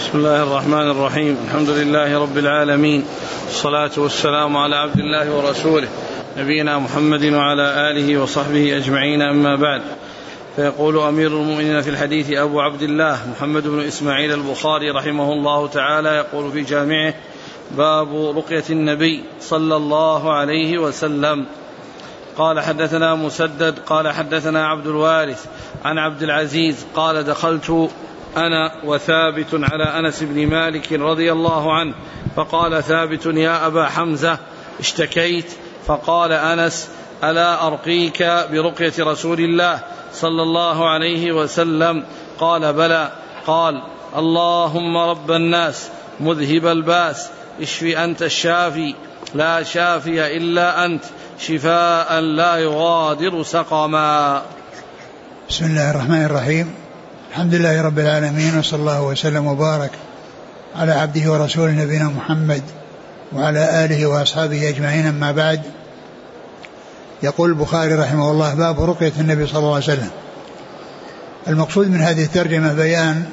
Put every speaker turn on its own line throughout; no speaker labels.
بسم الله الرحمن الرحيم. الحمد لله رب العالمين، الصلاة والسلام على عبد الله ورسوله نبينا محمد وعلى آله وصحبه أجمعين، أما بعد. فيقول أمير المؤمنين في الحديث أبو عبد الله محمد بن إسماعيل البخاري رحمه الله تعالى، يقول في جامعه: باب رقية النبي صلى الله عليه وسلم. قال حدثنا مسدد قال حدثنا عبد الوارث عن عبد العزيز قال: دخلت أنا وثابت على أنس بن مالك رضي الله عنه، فقال ثابت: يا أبا حمزة، اشتكيت؟ فقال أنس: ألا أرقيك برقية رسول الله صلى الله عليه وسلم؟ قال: بلى. قال: اللهم رب الناس مذهب الباس، اشف أنت الشافي، لا شافي إلا أنت، شفاء لا يغادر سقما.
بسم الله الرحمن الرحيم. الحمد لله رب العالمين، وصلى الله وسلم وبارك على عبده ورسوله نبينا محمد وعلى آله وأصحابه أجمعين، أما بعد. يقول البخاري رحمه الله: باب رقية النبي صلى الله عليه وسلم. المقصود من هذه الترجمة بيان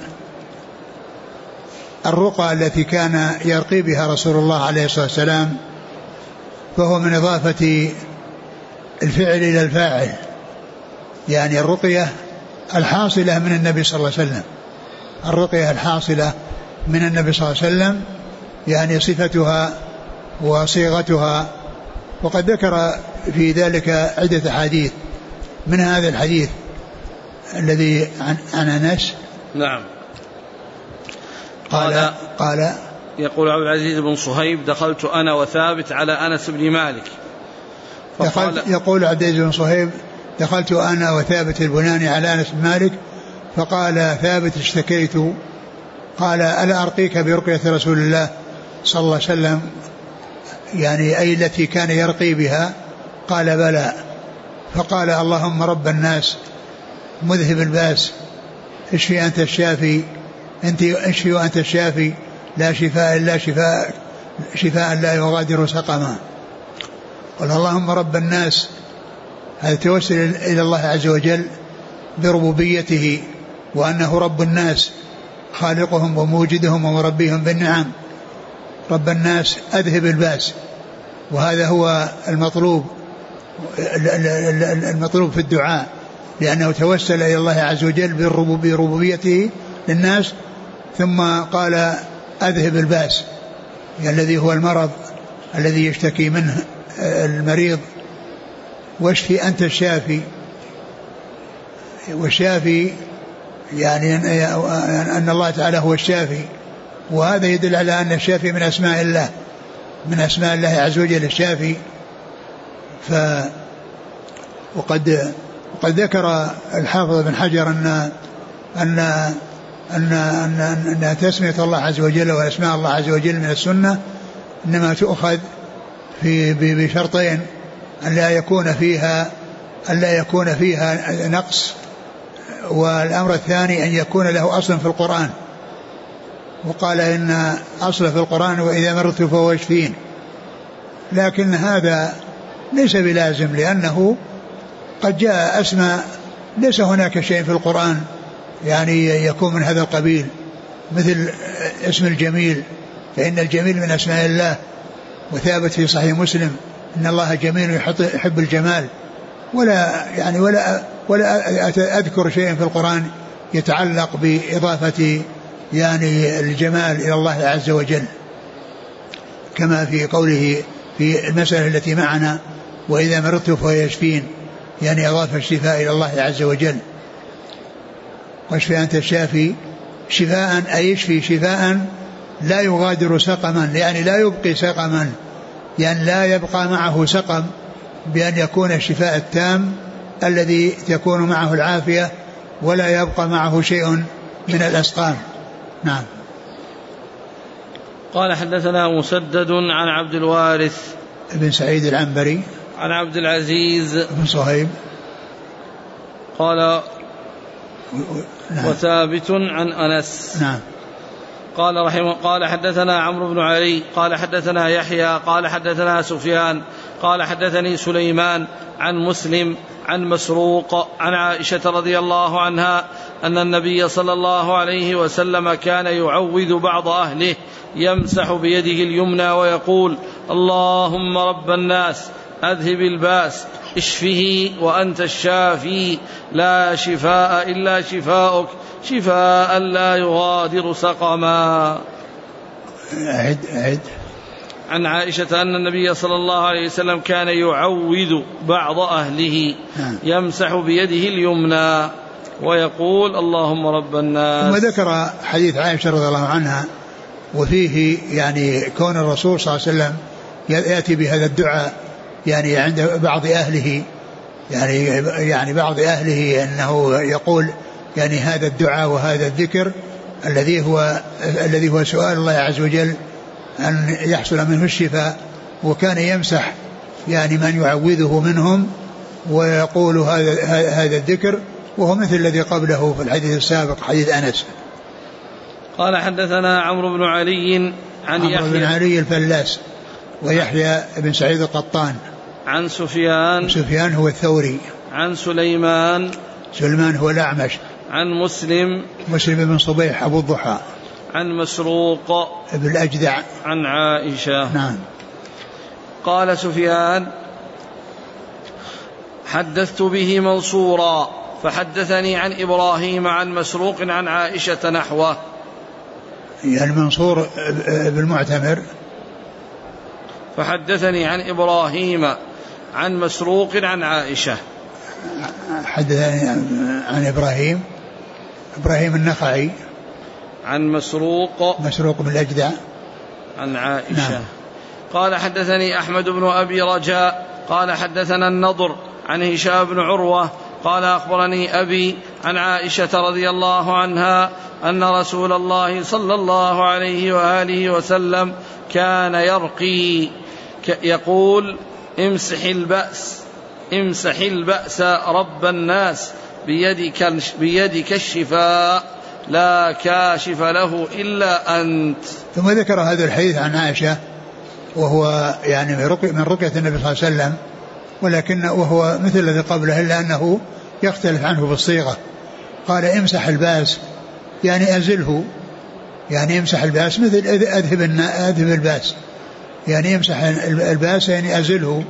الرقى التي كان يرقي بها رسول الله عليه الصلاة والسلام، فهو من إضافة الفعل إلى الفاعل، يعني الرقية الحاصلة من النبي صلى الله عليه وسلم، الرقية الحاصلة من النبي صلى الله عليه وسلم، يعني صفتها وصيغتها. وقد ذكر في ذلك عدة حديث، من هذا الحديث الذي عن أنس.
نعم.
قال
يقول عبد العزيز بن صهيب: دخلت أنا وثابت على أنس بن مالك.
يقول عبد العزيز بن صهيب: دخلت أنا وثابت البناني على أنس بن مالك، فقال ثابت: اشتكيت. قال: ألا أرقيك برقية رسول الله صلى الله عليه وسلم، يعني أي التي كان يرقي بها؟ قال: بلى. فقال: اللهم رب الناس مذهب الباس، اشفي أنت الشافي، اشفي وأنت الشافي، لا شفاء إلا شفاء لا يغادر سقما. قال: اللهم رب الناس، هذا توسل إلى الله عز وجل بربوبيته، وأنه رب الناس، خالقهم وموجدهم ومربيهم بالنعم. رب الناس أذهب الباس، وهذا هو المطلوب في الدعاء، لأنه توسل إلى الله عز وجل بربوبيته للناس، ثم قال: أذهب الباس، يعني الذي هو المرض الذي يشتكي منه المريض، واشفي أنت الشافي. والشافي يعني أن الله تعالى هو الشافي، وهذا يدل على أن الشافي من أسماء الله، من أسماء الله عز وجل الشافي. وقد ذكر الحافظ بن حجر أن تسمية الله عز وجل وأسماء الله عز وجل من السنة إنما تؤخذ بشرطين: أن لا يكون فيها نقص، والأمر الثاني أن يكون له أصل في القرآن. وقال إن أصل في القرآن: وإذا مرضت فهو يشفين. لكن هذا ليس بلازم، لأنه قد جاء أسماء ليس هناك شيء في القرآن يعني يكون من هذا القبيل، مثل اسم الجميل، فإن الجميل من أسماء الله، وثابت في صحيح مسلم: إن الله جميل يحب الجمال. ولا أذكر شيء في القرآن يتعلق بإضافة يعني الجمال إلى الله عز وجل، كما في قوله في المسألة التي معنا: وإذا مرضت فهو يشفين، يعني أضاف الشفاء إلى الله عز وجل. واشفي أنت الشافي، شفاء أي يشفي شفاء لا يغادر سقما، يعني لا يبقي سقما، يعني لا يبقى معه سقم، بأن يكون الشفاء التام الذي تكون معه العافية، ولا يبقى معه شيء من الأسقام. نعم.
قال: حدثنا مسدد عن عبد الوارث
بن سعيد العنبري
عن عبد العزيز
بن صهيب
قال:
نعم.
وثابت عن أنس.
نعم.
قال حدثنا عمرو بن علي قال حدثنا يحيى قال حدثنا سفيان قال حدثني سليمان عن مسلم عن مسروق عن عائشة رضي الله عنها أن النبي صلى الله عليه وسلم كان يعوذ بعض أهله يمسح بيده اليمنى ويقول اللهم رب الناس أذهب الباس اشفه وأنت الشافي لا شفاء إلا شفاؤك شفاء لا يغادر سقما.
عد.
عن عائشة أن النبي صلى الله عليه وسلم كان يعوذ بعض أهله يمسح بيده اليمنى ويقول اللهم رب الناس.
ثم ذكر حديث عائشة رضي الله عنها وفيه يعني كون الرسول صلى الله عليه وسلم يأتي بهذا الدعاء يعني عند بعض أهله يعني بعض أهله أنه يقول يعني هذا الدعاء وهذا الذكر الذي هو سؤال الله عز وجل أن يحصل منه الشفاء، وكان يمسح يعني من يعوذه منهم ويقول هذا الذكر، وهو مثل الذي قبله في الحديث السابق حديث أنس.
قال حدثنا عمرو بن علي عن
عمرو بن علي الفلاس ويحيى بن سعيد القطان
عن سفيان
هو الثوري
عن سليمان
هو الأعمش
عن مسلم
بن صبيح أبو الضحى
عن مسروق
ابن الأجدع
عن عائشة.
نعم.
قال سفيان حدثت به منصورا فحدثني عن إبراهيم عن مسروق عن عائشة نحوه.
يعني منصور بالمعتمر
فحدثني عن إبراهيم عن مسروق عن عائشة.
حدثني عن إبراهيم النخعي
عن مسروق
بن الأجدع
عن عائشة.
نعم.
قال حدثني أحمد بن أبي رجاء قال حدثنا النضر عن هشام بن عروة قال أخبرني أبي عن عائشة رضي الله عنها أن رسول الله صلى الله عليه وآله وسلم كان يرقي يقول امسح البأس رب الناس بيدك الشفاء لا كاشف له إلا أنت.
ثم ذكر هذا الحديث عن عائشة وهو يعني من رقية النبي صلى الله عليه وسلم، وهو مثل الذي قبله إلا أنه يختلف عنه بالصيغة. قال امسح الباس يعني أزله، يعني امسح الباس مثل أذهب الباس، يعني امسح الباس يعني أزله،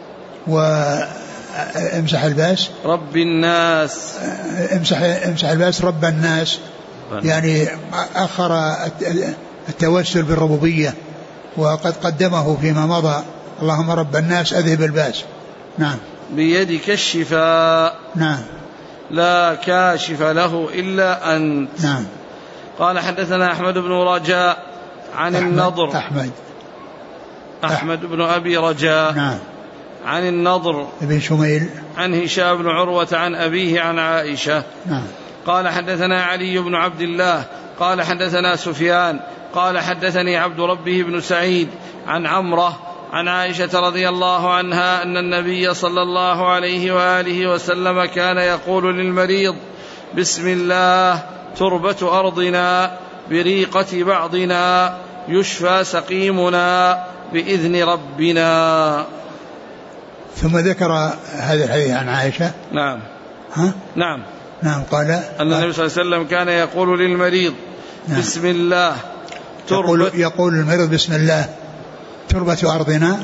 وامسح الباس
رب الناس،
امسح الباس رب الناس، يعني أخر التوسل بالربوبية وقد قدمه فيما مضى اللهم رب الناس أذهب الباس. نعم.
بيدك الشفاء
نعم
لا كاشف له إلا أنت.
نعم.
قال حدثنا أحمد بن رجاء عن النضر أحمد بن أبي رجاء.
نعم.
عن النضر
بن شميل
عن هشام بن عروة عن أبيه عن عائشة.
نعم.
قال حدثنا علي بن عبد الله قال حدثنا سفيان قال حدثني عبد ربه بن سعيد عن عمره عن عائشة رضي الله عنها أن النبي صلى الله عليه وآله وسلم كان يقول للمريض بسم الله تربة أرضنا بريقة بعضنا يشفى سقيمنا بإذن ربنا.
ثم ذكر هذا الحديث عن عائشة.
نعم. نعم.
قال
أن النبي صلى الله عليه وسلم كان يقول للمريض بسم الله
يقول المريض بسم الله تربة أرضنا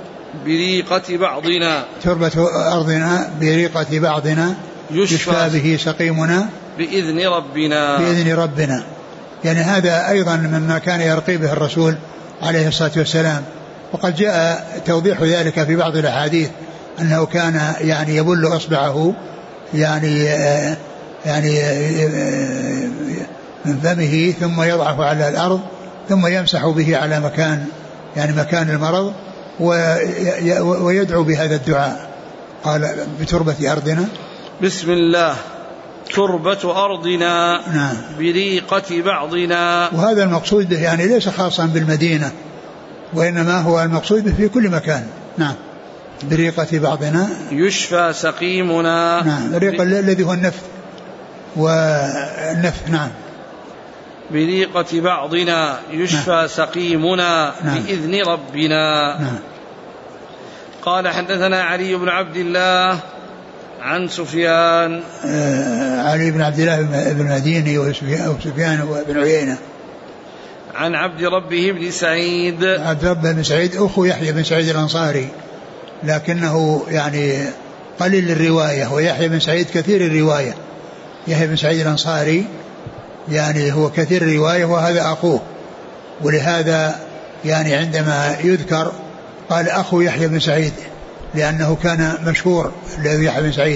بريقة بعضنا يشفى به سقيمنا
بإذن ربنا.
يعني هذا أيضا مما كان يرقي به الرسول عليه الصلاة والسلام، وقد جاء توضيح ذلك في بعض الأحاديث أنه كان يعني يبل إصبعه يعني من فمه ثم يضعه على الأرض ثم يمسح به على مكان المرض ويدعو بهذا الدعاء. قال بتربة أرضنا
بسم الله تربة أرضنا.
نعم.
بريقة بعضنا.
وهذا المقصود به يعني ليس خاصا بالمدينة، وإنما هو المقصود به في كل مكان. نعم. بريقة بعضنا
يشفى سقيمنا.
نعم. الريقة الذي هو النفث والنفث. نعم.
بريقة بعضنا يشفى. نعم. سقيمنا. نعم. بإذن ربنا.
نعم.
قال حدثنا علي بن عبد الله عن سفيان
علي بن عبد الله بن مديني وسفيان بن عيينة
عن عبد ربه بن سعيد.
عبد ربه بن سعيد أخو يحيى بن سعيد الأنصاري، لكنه يعني قليل الرواية، ويحيى بن سعيد كثير الرواية. يحيى بن سعيد الأنصاري يعني هو كثير الرواية وهذا أخوه، ولهذا يعني عندما يذكر قال أخو يحيى بن سعيد لأنه كان مشهور يحيى بن سعيد،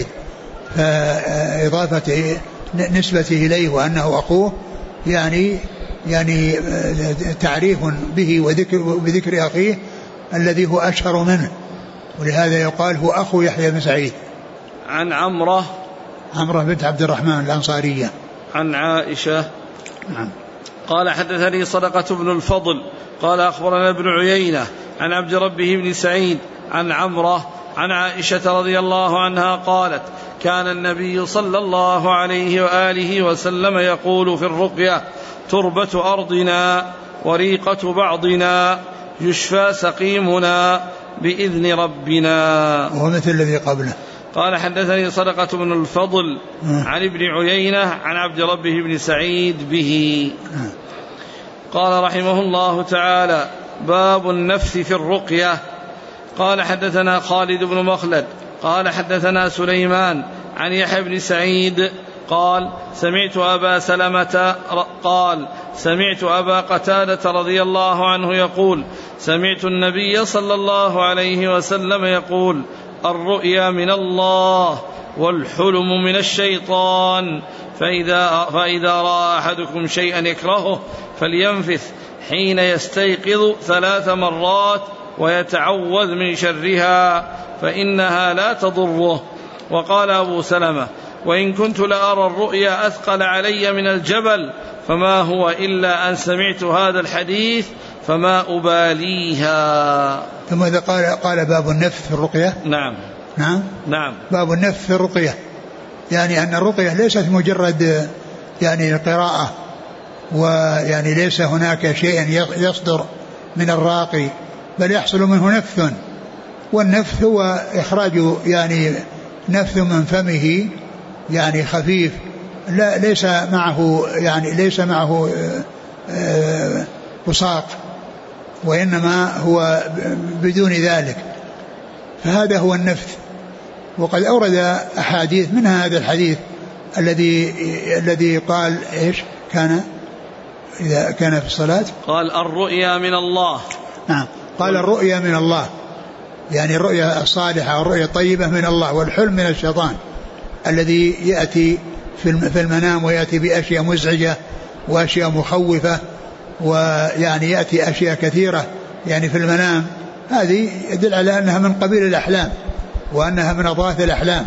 فإضافته نسبته إليه وأنه أخوه يعني تعريف به وبذكر أخيه الذي هو أشهر منه، ولهذا يقال هو أخو يحيى بن سعيد.
عن عمرة
بنت عبد الرحمن الأنصارية عن
عائشة. قال حدثني صدقة بن الفضل قال أخبرنا ابن عيينة عن عبد ربه بن سعيد عن عمرة عن عائشة رضي الله عنها قالت كان النبي صلى الله عليه وآله وسلم يقول في الرقية تربة أرضنا وريقة بعضنا يشفى سقيمنا بإذن ربنا.
وهو مثل الذي قبله.
قال حدثني صدقة بن الفضل عن ابن عيينة عن عبد ربه بن سعيد به. قال رحمه الله تعالى باب النفث في الرقية. قال حدثنا خالد بن مخلد قال حدثنا سليمان عن يحيى بن سعيد قال سمعت أبا سلمة قال سمعت أبا قتادة رضي الله عنه يقول سمعت النبي صلى الله عليه وسلم يقول الرؤيا من الله والحلم من الشيطان فإذا رأى أحدكم شيئا يكرهه فلينفث حين يستيقظ 3 مرات ويتعوذ من شرها فإنها لا تضره. وقال أبو سلمة وإن كنت لأرى الرؤيا أثقل علي من الجبل فما هو إلا أن سمعت هذا الحديث فما أباليها.
ثم إذا قال باب النفث في الرقية. نعم باب النفث في الرقية، يعني أن الرقية ليست مجرد يعني قراءة، ويعني ليس هناك شيء يصدر من الراقي بل يحصل منه نفث، والنفث هو إخراج يعني نفث من فمه يعني خفيف ليس معه وساق، وإنما هو بدون ذلك، فهذا هو النفث. وقد أورد أحاديث منها هذا الحديث الذي قال إيش كان إذا كان في الصلاة
قال الرؤيا من الله.
نعم قال الرؤيا من الله، يعني الرؤيا الصالحة والرؤيا الطيبة من الله، والحلم من الشيطان الذي يأتي في المنام ويأتي بأشياء مزعجة وأشياء مخوفة، ويعني يأتي أشياء كثيرة يعني في المنام، هذه يدل على أنها من قبيل الأحلام وأنها من أضغاث الأحلام.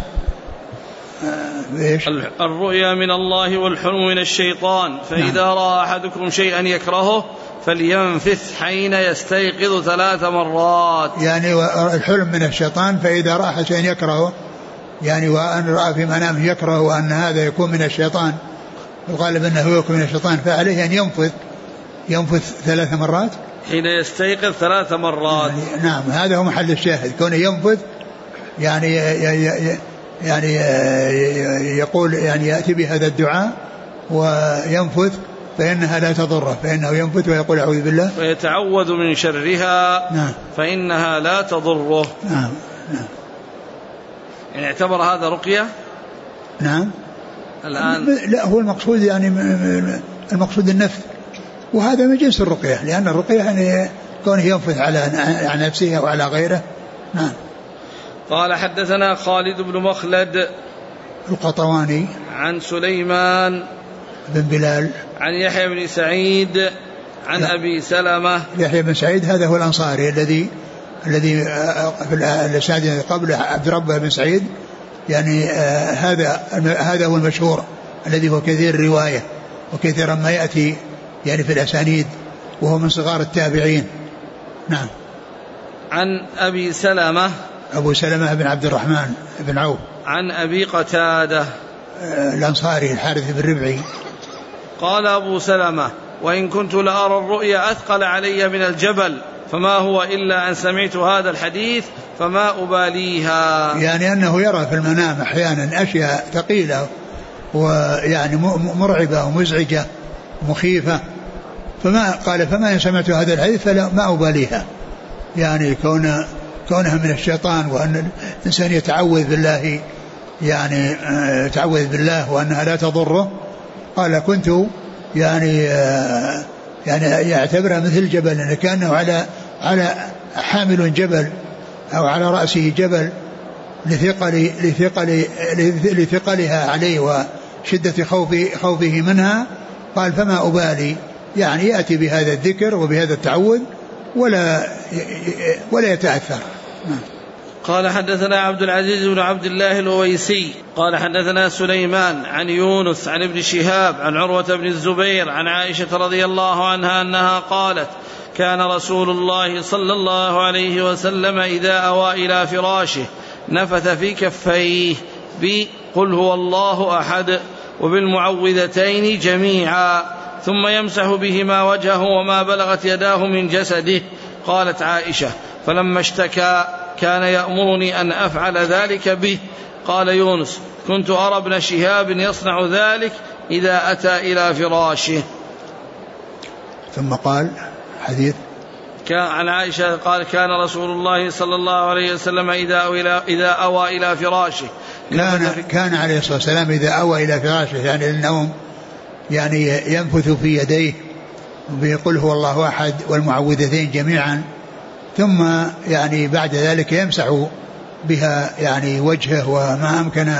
الرؤيا من الله والحلم من الشيطان فإذا رأى أحدكم شيئا يكرهه فلينفث حين يستيقظ 3 مرات.
يعني الحلم من الشيطان، فإذا رأى شيئا يكرهه يعني وأن رأى في منامه يكره وأن هذا يكون من الشيطان، الغالب أنه يكون من الشيطان، فعليه أن ينفث 3 مرات
حين يستيقظ 3 مرات.
يعني نعم هذا هو محل الشاهد، كونه ينفث يعني يقول يعني يأتي بهذا الدعاء وينفث فإنها لا تضره، فإنه ينفث ويقول أعوذ بالله
ويتعوذ من شرها.
نعم.
فإنها لا تضره.
نعم.
يعني اعتبر هذا رقية.
نعم
الآن
لا، هو المقصود يعني المقصود النفث، وهذا من جنس الرقية، لأن الرقية يعني كونه ينفث على نفسه وعلى غيره. نعم.
قال حدثنا خالد بن مخلد
القطواني
عن سليمان
بن بلال
عن يحيى بن سعيد عن أبي سلمة.
يحيى بن سعيد هذا هو الأنصاري الذي في الإسناد قبل عبد ربه بن سعيد، يعني هذا هو المشهور الذي هو كثير الرواية وكثيرا ما يأتي يعني في الأسانيد، وهو من صغار التابعين. نعم.
عن أبي سلمة
أبو سلمة بن عبد الرحمن بن عوف
عن أبي قتادة
الأنصاري الحارث بن ربعي.
قال أبو سلمة وإن كنت لأرى الرؤيا أثقل علي من الجبل فما هو إلا أن سمعت هذا الحديث فما أباليها.
يعني أنه يرى في المنام أحيانا أشياء ثقيلة ويعني مرعبة ومزعجة مخيفة، فما إن سمعت هذا الحديث فما أباليها، يعني كونها من الشيطان وأن الإنسان يتعوذ بالله، يعني يتعوذ بالله وأنها لا تضره. قال كنت يعني يعتبرها مثل جبل، لأن كأنه على حامل جبل أو على رأسه جبل لثقلها عليه وشدة خوفه منها. قال فما أبالي، يعني يأتي بهذا الذكر وبهذا التعوذ ولا يتأثر.
قال حدثنا عبد العزيز بن عبد الله الأويسي قال حدثنا سليمان عن يونس عن ابن شهاب عن عروة بن الزبير عن عائشة رضي الله عنها أنها قالت كان رسول الله صلى الله عليه وسلم إذا أوى إلى فراشه نفث في كفيه بقل هو الله أحد وبالمعوذتين جميعا ثم يمسح بهما وجهه وما بلغت يداه من جسده. قالت عائشة فلما اشتكى كان يأمرني أن أفعل ذلك به. قال يونس كنت أرى ابن شهاب يصنع ذلك إذا أتى إلى فراشه.
ثم قال حديث
عن عائشة قال كان رسول الله صلى الله عليه وسلم إذا أوى إلى فراشه
كان عليه الصلاة والسلام إذا أوى إلى فراشه يعني النوم يعني ينفث في يديه بيقول هو الله أحد والمعوذتين جميعا، ثم يعني بعد ذلك يمسح بها يعني وجهه وما أمكن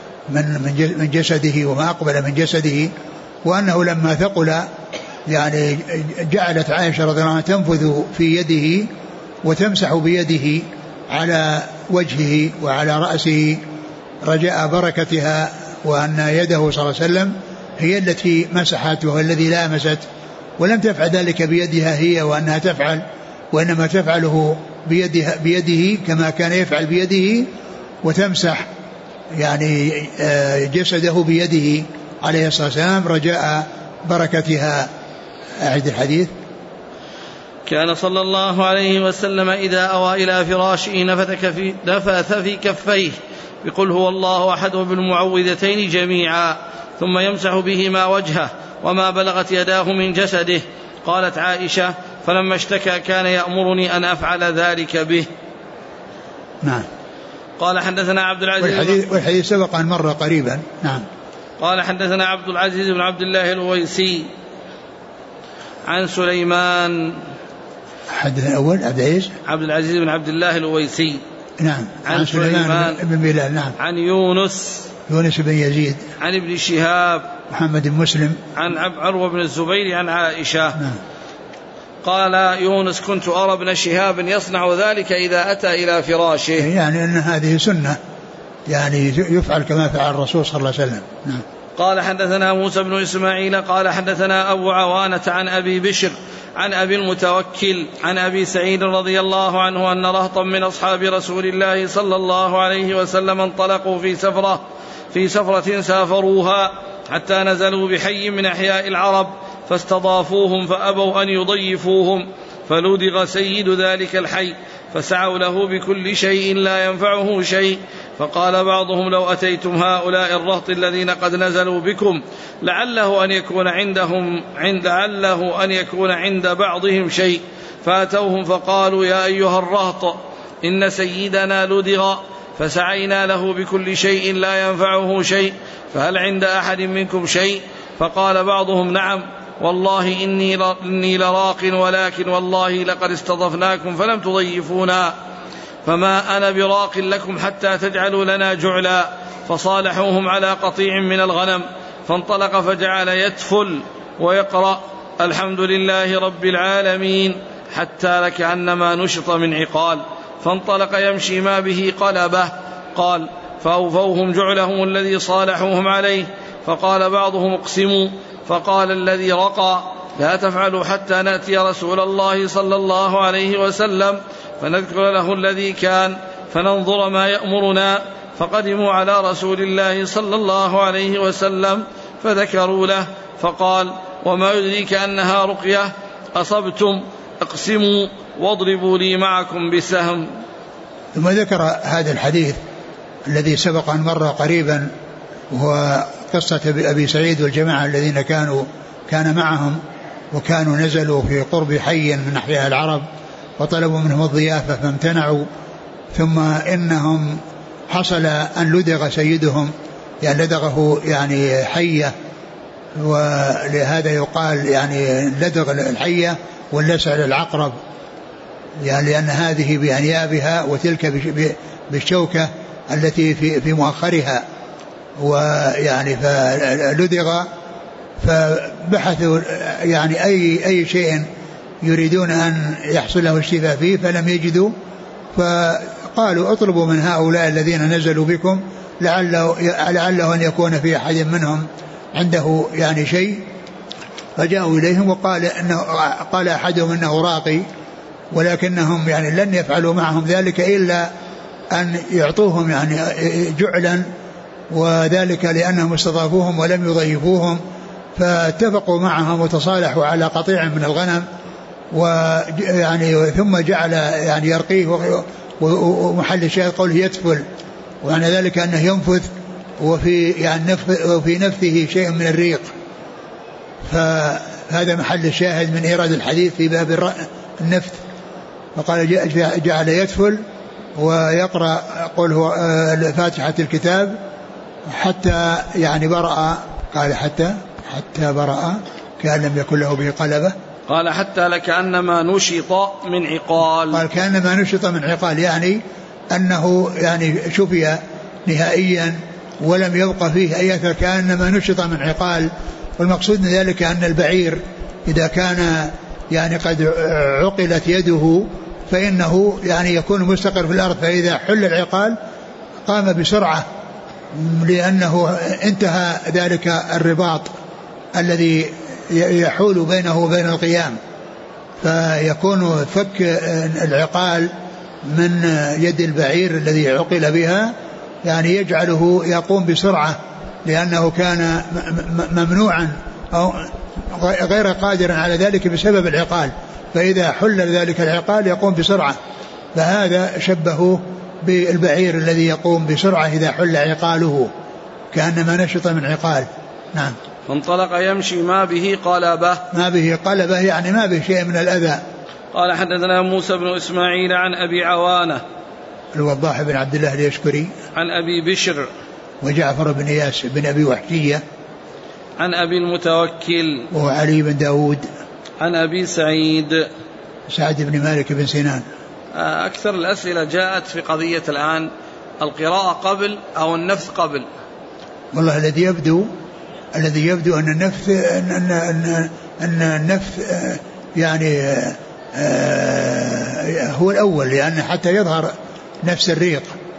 من جسده وما أقبل من جسده. وأنه لما ثقل يعني جعلت عائشة رضي الله عنها تنفذ في يده وتمسح بيده على وجهه وعلى رأسه رجاء بركتها، وأن يده صلى الله عليه وسلم هي التي مسحت وهو الذي لامست، ولم تفعل ذلك بيدها هي وأنها تفعل، وإنما تفعله بيده كما كان يفعل بيده، وتمسح يعني جسده بيده عليه الصلاة والسلام رجاء بركتها. أعد الحديث.
كان صلى الله عليه وسلم إذا أوى إلى فراشه نفث في كفيه بقل هو الله أحد وبالمعوذتين جميعا ثم يمسح بهما وجهه وما بلغت يداه من جسده. قالت عائشة فلما اشتكى كان يأمرني أن أفعل ذلك به.
نعم.
قال حدثنا عبد العزيز
والحديث سبق أن مر قريبا. نعم.
قال حدثنا عبد العزيز بن عبد الله الأويسي عن سليمان
حدث الأول
عبد العزيز بن عبد الله الأويسي.
نعم. عن سليمان بن بلال. نعم.
عن يونس
بن يزيد
عن ابن شهاب
محمد بن مسلم
عن عروة بن الزبير عن عائشة.
نعم.
قال يونس كنت أرى ابن شهاب يصنع ذلك إذا أتى إلى فراشه،
يعني أن هذه سنة يعني يفعل كما فعل الرسول صلى الله عليه وسلم. نعم.
قال حدثنا موسى بن إسماعيل قال حدثنا أبو عوانة عن أبي بشر عن أبي المتوكل عن أبي سعيد رضي الله عنه أن رهطا من أصحاب رسول الله صلى الله عليه وسلم انطلقوا في سفرة سافروها حتى نزلوا بحي من أحياء العرب فاستضافوهم فأبوا أن يضيفوهم، فلودغ سيد ذلك الحي فسعوا له بكل شيء لا ينفعه شيء. فقال بعضهم لو أتيتم هؤلاء الرهط الذين قد نزلوا بكم لعله أن يكون عند بعضهم شيء، فأتوهم فقالوا يا أيها الرهط إن سيدنا لدغ فسعينا له بكل شيء لا ينفعه شيء، فهل عند أحد منكم شيء؟ فقال بعضهم نعم والله إني لراق، ولكن والله لقد استضفناكم فلم تضيفونا، فما أنا براق لكم حتى تجعلوا لنا جعلا. فصالحوهم على قطيع من الغنم، فانطلق فجعل يتفل ويقرأ الحمد لله رب العالمين حتى لكأنما نشط من عقال، فانطلق يمشي ما به قلبه. قال فأوفوهم جعلهم الذي صالحوهم عليه، فقال بعضهم اقسموا، فقال الذي رقى لا تفعلوا حتى نأتي رسول الله صلى الله عليه وسلم فنذكر له الذي كان فننظر ما يأمرنا. فقدموا على رسول الله صلى الله عليه وسلم فذكروا له، فقال وما يدريك أنها رقية؟ أصبتم اقسموا. واضربوا لي معكم بسهم.
ثم ذكر هذا الحديث الذي سبق أن مر قريبا، وهو قصة أبي سعيد والجماعة الذين كان معهم، وكانوا نزلوا في قرب حي من أحياء العرب وطلبوا منهم الضيافة فامتنعوا، ثم إنهم حصل أن لدغ سيدهم، يعني لدغه يعني حية، ولهذا يقال يعني لدغ الحية واللسع للعقرب، يعني لأن هذه بأنيابها وتلك بالشوكة التي في مؤخرها، ويعني فلدغ، فبحثوا يعني أي شيء يريدون أن يحصل له الشفاء فيه فلم يجدوا، فقالوا اطلبوا من هؤلاء الذين نزلوا بكم لعله أن يكون في أحد منهم عنده يعني شيء. فجاءوا إليهم قال أحدهم إنه راقي، ولكنهم يعني لن يفعلوا معهم ذلك إلا أن يعطوهم يعني جعلا، وذلك لأنهم استضافوهم ولم يضيفوهم، فاتفقوا معهم وتصالحوا على قطيع من الغنم، ويعني ثم جعل يعني يرقيه، ومحل الشاهد قوله يتفل، ومعنى ذلك أنه ينفث وفي نفثه شيء من الريق. فهذا محل الشاهد من إيراد الحديث في باب النفث. فقال جعل يتفل ويقرأ قل هو فاتحة الكتاب حتى يعني برأ، قال حتى برأ كأن لم يكن له به قلبة،
قال حتى لكأنما نشط من عقال،
قال كأنما نشط من عقال، يعني أنه يعني شفي نهائيا ولم يبقى فيه أي أثر، كأنما نشط من عقال. والمقصود من ذلك أن البعير إذا كان يعني قد عقلت يده فإنه يعني يكون مستقر في الأرض، فإذا حل العقال قام بسرعة لأنه انتهى ذلك الرباط الذي يحول بينه وبين القيام، فيكون فك العقال من يد البعير الذي عقل بها يعني يجعله يقوم بسرعة، لأنه كان ممنوعا أو غير قادر على ذلك بسبب العقال، فإذا حل ذلك العقال يقوم بسرعة. فهذا شبهه بالبعير الذي يقوم بسرعة إذا حل عقاله، كأنما نشط من عقال. نعم.
فانطلق يمشي ما به قلبه،
ما به قلبه يعني ما به شيء من الأذى.
قال حدثنا موسى بن إسماعيل عن أبي عوانة
الوضاح بن عبد الله اليشكري
عن أبي بشر
وجعفر بن ياس بن أبي وحشية
عن أبي المتوكل
وعلي بن داود
عن أبي سعيد
بن مالك بن سنان.
أكثر الأسئلة جاءت في قضية الآن القراءة قبل أو النفث قبل.
والله الذي يبدو أن النفث أن النفث يعني هو الأول، لأن حتى يظهر نفس الريق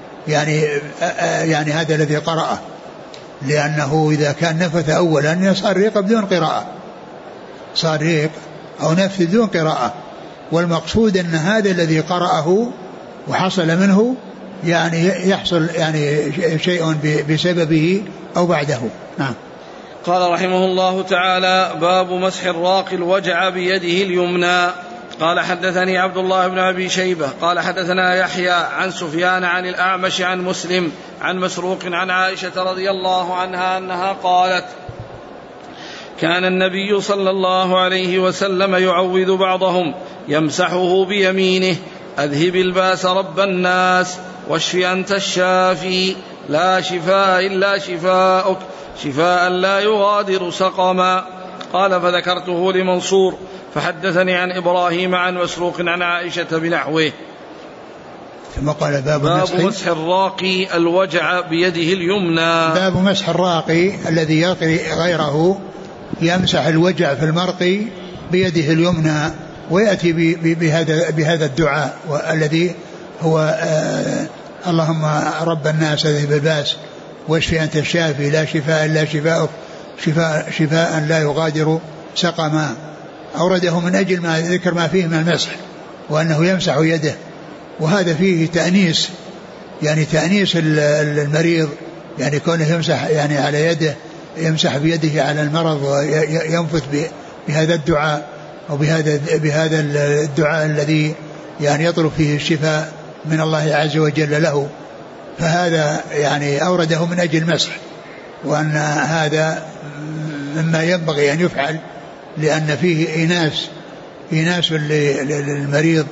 يعني هذا الذي قرأه، لأنه إذا كان نفث أولا صار ريق بدون قراءة، صار ريق أو نفث بدون قراءة، والمقصود أن هذا الذي قرأه وحصل منه يعني يحصل يعني شيء بسببه أو بعده. نعم.
قال رحمه الله تعالى: باب مسح الراقي الوجع بيده اليمنى. قال حدثني عبد الله بن أبي شيبة قال حدثنا يحيى عن سفيان عن الأعمش عن مسلم عن مسروق عن عائشة رضي الله عنها أنها قالت: كان النبي صلى الله عليه وسلم يعوذ بعضهم يمسحه بيمينه: أذهب الباس رب الناس واشف أنت الشافي، لا شفاء إلا شفاؤك، شفاء لا يغادر سقما. قال فذكرته لمنصور فحدثني عن إبراهيم عن مسروق عن عائشة بنحوه.
ثم قال باب
مسح الراقي الوجع بيده اليمنى.
باب مسح الراقي الذي يرقي غيره يمسح الوجع في المرقي بيده اليمنى، ويأتي بهذا الدعاء الذي هو اللهم رب الناس اذهب الباس واشف أنت الشافي، لا شفاء إلا شفاؤك، شفاء لا يغادر سقما. أورده من أجل ما ذكر ما فيه من المسح، وأنه يمسح يده، وهذا فيه تأنيس، يعني تأنيس المريض، يعني كونه يمسح يعني على يده، يمسح بيده على المرض وينفث بهذا الدعاء أو بهذا الدعاء الذي يعني يطلب فيه الشفاء من الله عز وجل له، فهذا يعني أورده من أجل المسح، وأن هذا مما ينبغي أن يفعل، لأن فيه إيناس للمريض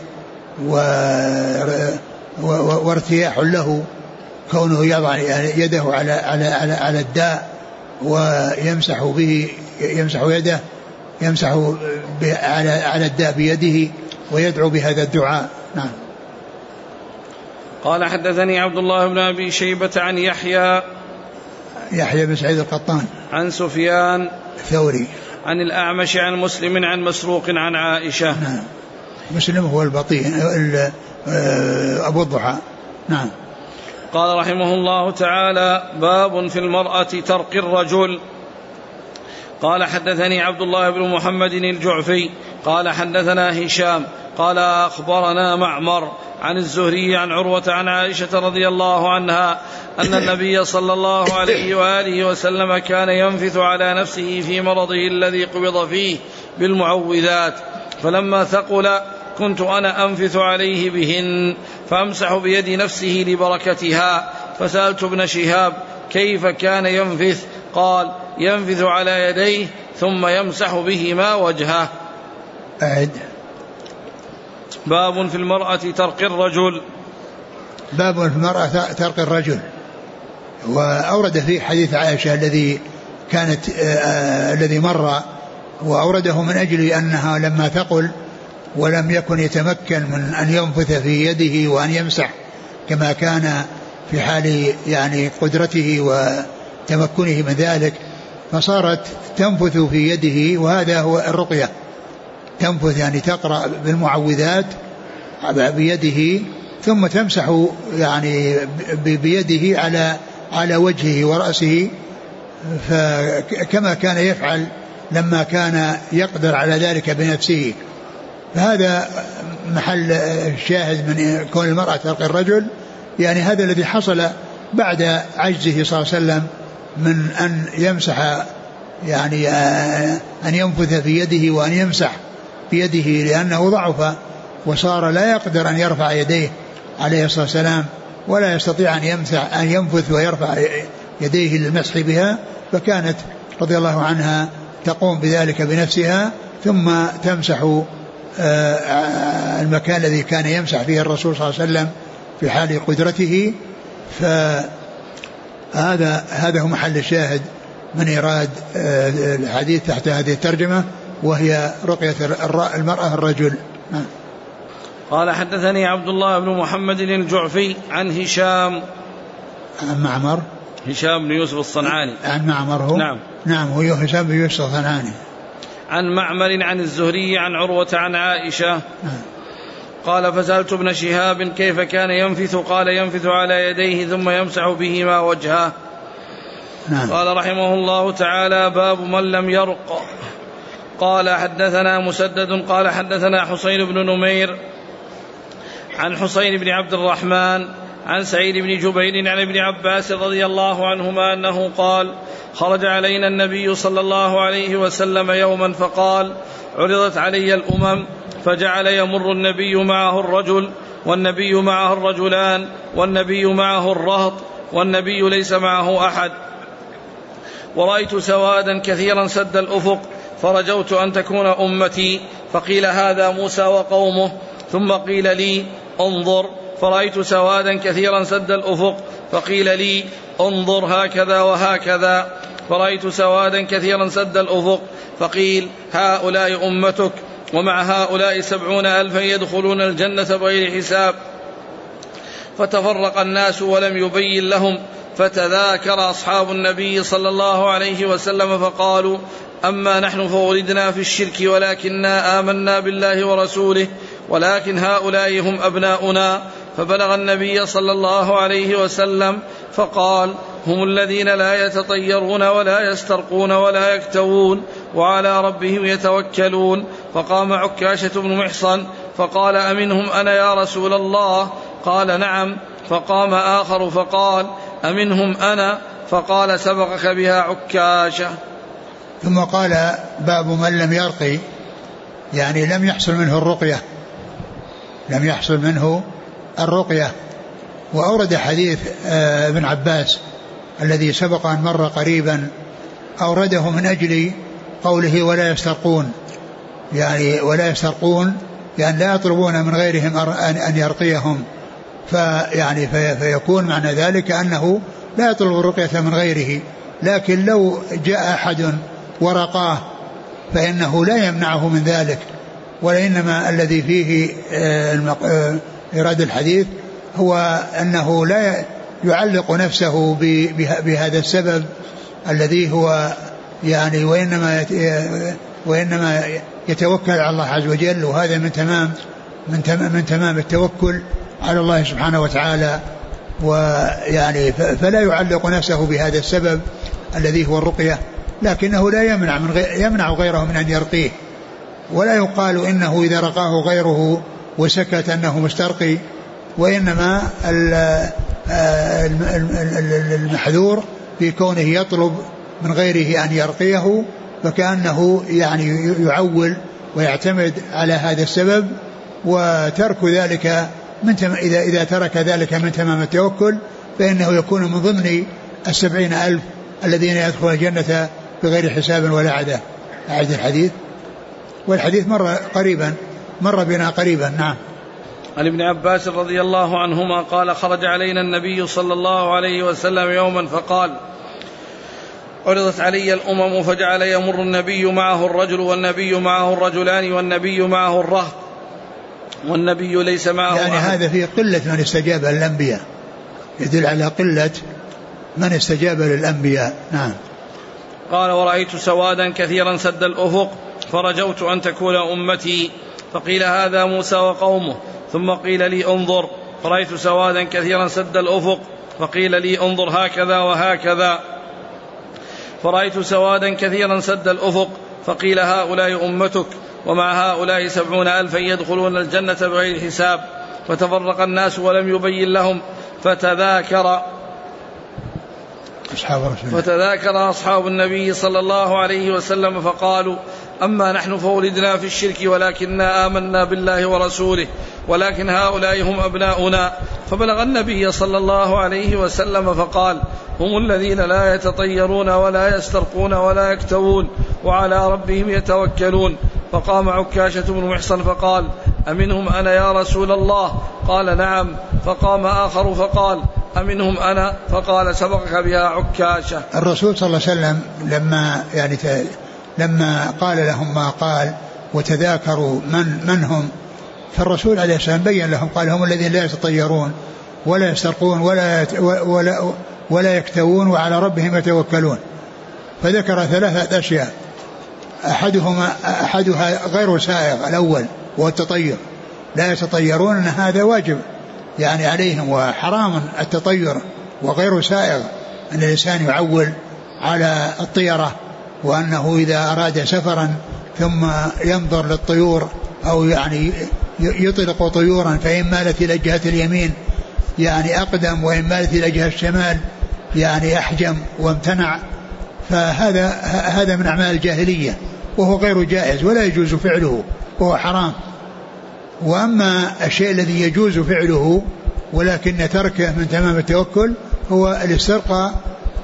وارتياح له، كونه يضع يده على الداء ويمسح به، يمسح يده، يمسح على الداء بيده ويدعو بهذا الدعاء. نعم.
قال حدثني عبد الله بن أبي شيبة عن يحيى
بن سعيد القطان
عن سفيان
الثوري
عن الأعمش عن مسلم عن مسروق عن عائشة.
نعم. مسلم هو البطيء أبو الضحى. نعم.
قال رحمه الله تعالى: باب في المرأة ترقي الرجل. قال حدثني عبد الله بن محمد الجعفي قال حدثنا هشام قال أخبرنا معمر عن الزهري عن عروة عن عائشة رضي الله عنها أن النبي صلى الله عليه وآله وسلم كان ينفث على نفسه في مرضه الذي قبض فيه بالمعوذات، فلما ثقل كنت أنا أنفث عليه بهن فأمسح بيد نفسه لبركتها، فسألت ابن شهاب كيف كان ينفث؟ قال: ينفث على يديه ثم يمسح بهما وجهه.
أعد.
باب في المرأة ترقي الرجل.
باب في المرأة ترقي الرجل. وأورد في حديث عائشة الذي مر، وأورده من أجل أنها لما ثقل ولم يكن يتمكن من أن ينفث في يده وأن يمسح كما كان في حال يعني قدرته وتمكنه من ذلك، فصارت تنفث في يده، وهذا هو الرقية، تنفث يعني تقرأ بالمعوذات بيده ثم تمسح يعني بيده على وجهه ورأسه، كما كان يفعل لما كان يقدر على ذلك بنفسه. فهذا محل الشاهد من كون المرأة ترقي الرجل، يعني هذا الذي حصل بعد عجزه صلى الله عليه وسلم من أن يمسح، يعني أن ينفث في يده وأن يمسح بيده، لأنه ضعف وصار لا يقدر أن يرفع يديه عليه الصلاة والسلام، ولا يستطيع أن ينفث ويرفع يديه للمسح بها، فكانت رضي الله عنها تقوم بذلك بنفسها ثم تمسح المكان الذي كان يمسح فيه الرسول صلى الله عليه وسلم في حال قدرته. فهذا هو محل الشاهد من إيراد الحديث تحت هذه الترجمة، وهي رقية المرأة الرجل.
قال حدثني عبد الله بن محمد الجعفي عن هشام
عن معمر،
هشام بن يوسف الصنعاني
عن معمر هو نعم هو هشام بن يوسف الصنعاني
عن معمر عن الزهري عن عروة عن عائشة قال: فسألت ابن شهاب كيف كان ينفث؟ قال: ينفث على يديه ثم يمسح بهما وجهه. قال رحمه الله تعالى: باب من لم يرق. قال حدثنا مسدد قال حدثنا حسين بن نمير عن حسين بن عبد الرحمن عن سعيد بن جبير عن ابن عباس رضي الله عنهما أنه قال: خرج علينا النبي صلى الله عليه وسلم يوما فقال: عرضت علي الأمم، فجعل يمر النبي معه الرجل، والنبي معه الرجلان، والنبي معه الرهط، والنبي ليس معه أحد، ورأيت سوادا كثيرا سد الأفق، فرجوت أن تكون أمتي، فقيل: هذا موسى وقومه. ثم قيل لي: انظر، فرأيت سوادا كثيرا سد الأفق، فقيل لي: انظر هكذا وهكذا، فرأيت سوادا كثيرا سد الأفق، فقيل: هؤلاء أمتك، ومع هؤلاء 70,000 يدخلون الجنة بغير حساب. فتفرق الناس ولم يبين لهم، فتذاكر أصحاب النبي صلى الله عليه وسلم فقالوا: أما نحن فولدنا في الشرك ولكننا آمنا بالله ورسوله، ولكن هؤلاء هم أبناؤنا. فبلغ النبي صلى الله عليه وسلم فقال: هم الذين لا يتطيرون ولا يسترقون ولا يكتوون وعلى ربهم يتوكلون. فقام عكاشة بن محصن فقال: أمنهم أنا يا رسول الله؟ قال: نعم. فقام آخر فقال: أمنهم أنا؟ فقال: سبقك بها عكاشة.
ثم قال: باب من لم يرقي، يعني لم يحصل منه الرقية، لم يحصل منه الرقية. وأورد حديث ابن عباس الذي سبق أن مر قريبا، أورده من أجل قوله ولا يسترقون، يعني ولا يسترقون يعني لا يطلبون من غيرهم أن يرقيهم، فيكون معنى ذلك أنه لا يطلب الرقية من غيره، لكن لو جاء أحد ورقاه فإنه لا يمنعه من ذلك. وإنما الذي فيه إراد الحديث هو أنه لا يعلق نفسه بهذا السبب الذي هو يعني وإنما يتوكل على الله عز وجل، وهذا من تمام التوكل على الله سبحانه وتعالى. ويعني فلا يعلق نفسه بهذا السبب الذي هو الرقية، لكنه لا يمنع غيره من أن يرقيه، ولا يقال إنه إذا رقاه غيره وسكت أنه مسترقي. وإنما المحذور في كونه يطلب من غيره أن يرقيه، فكأنه يعني يعول ويعتمد على هذا السبب، وترك ذلك إذا ترك ذلك من تمام التوكل فإنه يكون من ضمن 70,000 الذين يدخلون الجنة بغير حساب ولا عذاب. أعد الحديث. والحديث مر بنا قريبا. نعم.
عن ابن عباس رضي الله عنهما قال خرج علينا النبي صلى الله عليه وسلم يوما فقال عرضت علي الأمم فجعل يمر النبي معه الرجل والنبي معه الرجلان والنبي معه الرهط والنبي ليس معه
يعني
أحد.
هذا في قلة من استجاب للأنبياء، يدل على قلة من استجاب للأنبياء. نعم.
قال ورأيت سوادا كثيرا سد الأفق فرجوت أن تكون أمتي، فقيل هذا موسى وقومه، ثم قيل لي انظر، فرأيت سوادا كثيرا سد الأفق فقيل لي انظر هكذا وهكذا، فرأيت سوادا كثيرا سد الأفق فقيل هؤلاء أمتك، ومع هؤلاء 70,000 يدخلون الجنة بغير حساب. فتفرق الناس ولم يبين لهم، فتذاكر أصحاب النبي صلى الله عليه وسلم فقالوا أما نحن فولدنا في الشرك ولكننا آمنا بالله ورسوله، ولكن هؤلاء هم أبناؤنا. فبلغ النبي صلى الله عليه وسلم فقال هم الذين لا يتطيرون ولا يسترقون ولا يكتوون وعلى ربهم يتوكلون. فقام عكاشة بن محصن فقال أمنهم أنا يا رسول الله؟ قال نعم. فقام آخر فقال أمنهم أنا؟ فقال سبقك بها عكاشة.
الرسول صلى الله عليه وسلم لما قال لهم ما قال وتذاكروا من هم، فالرسول عليه السلام بين لهم قال هم الذين لا يتطيرون ولا يسترقون ولا يكتوون وعلى ربهم يتوكلون. فذكر 3 أشياء، أحدها غير سائغ، الأول وهو التطير، لا يتطيرون، أن هذا واجب يعني عليهم وحرام التطير، وغير سائغ أن الإنسان يعول على الطيرة، وأنه إذا أراد سفرا ثم ينظر للطيور أو يعني يطلق طيورا فإن مالت إلى جهة اليمين يعني أقدم وإن مالت إلى جهة الشمال يعني أحجم وامتنع، فهذا من أعمال الجاهلية وهو غير جائز ولا يجوز فعله وهو حرام. وأما الشيء الذي يجوز فعله ولكن تركه من تمام التوكل هو الاسترقاء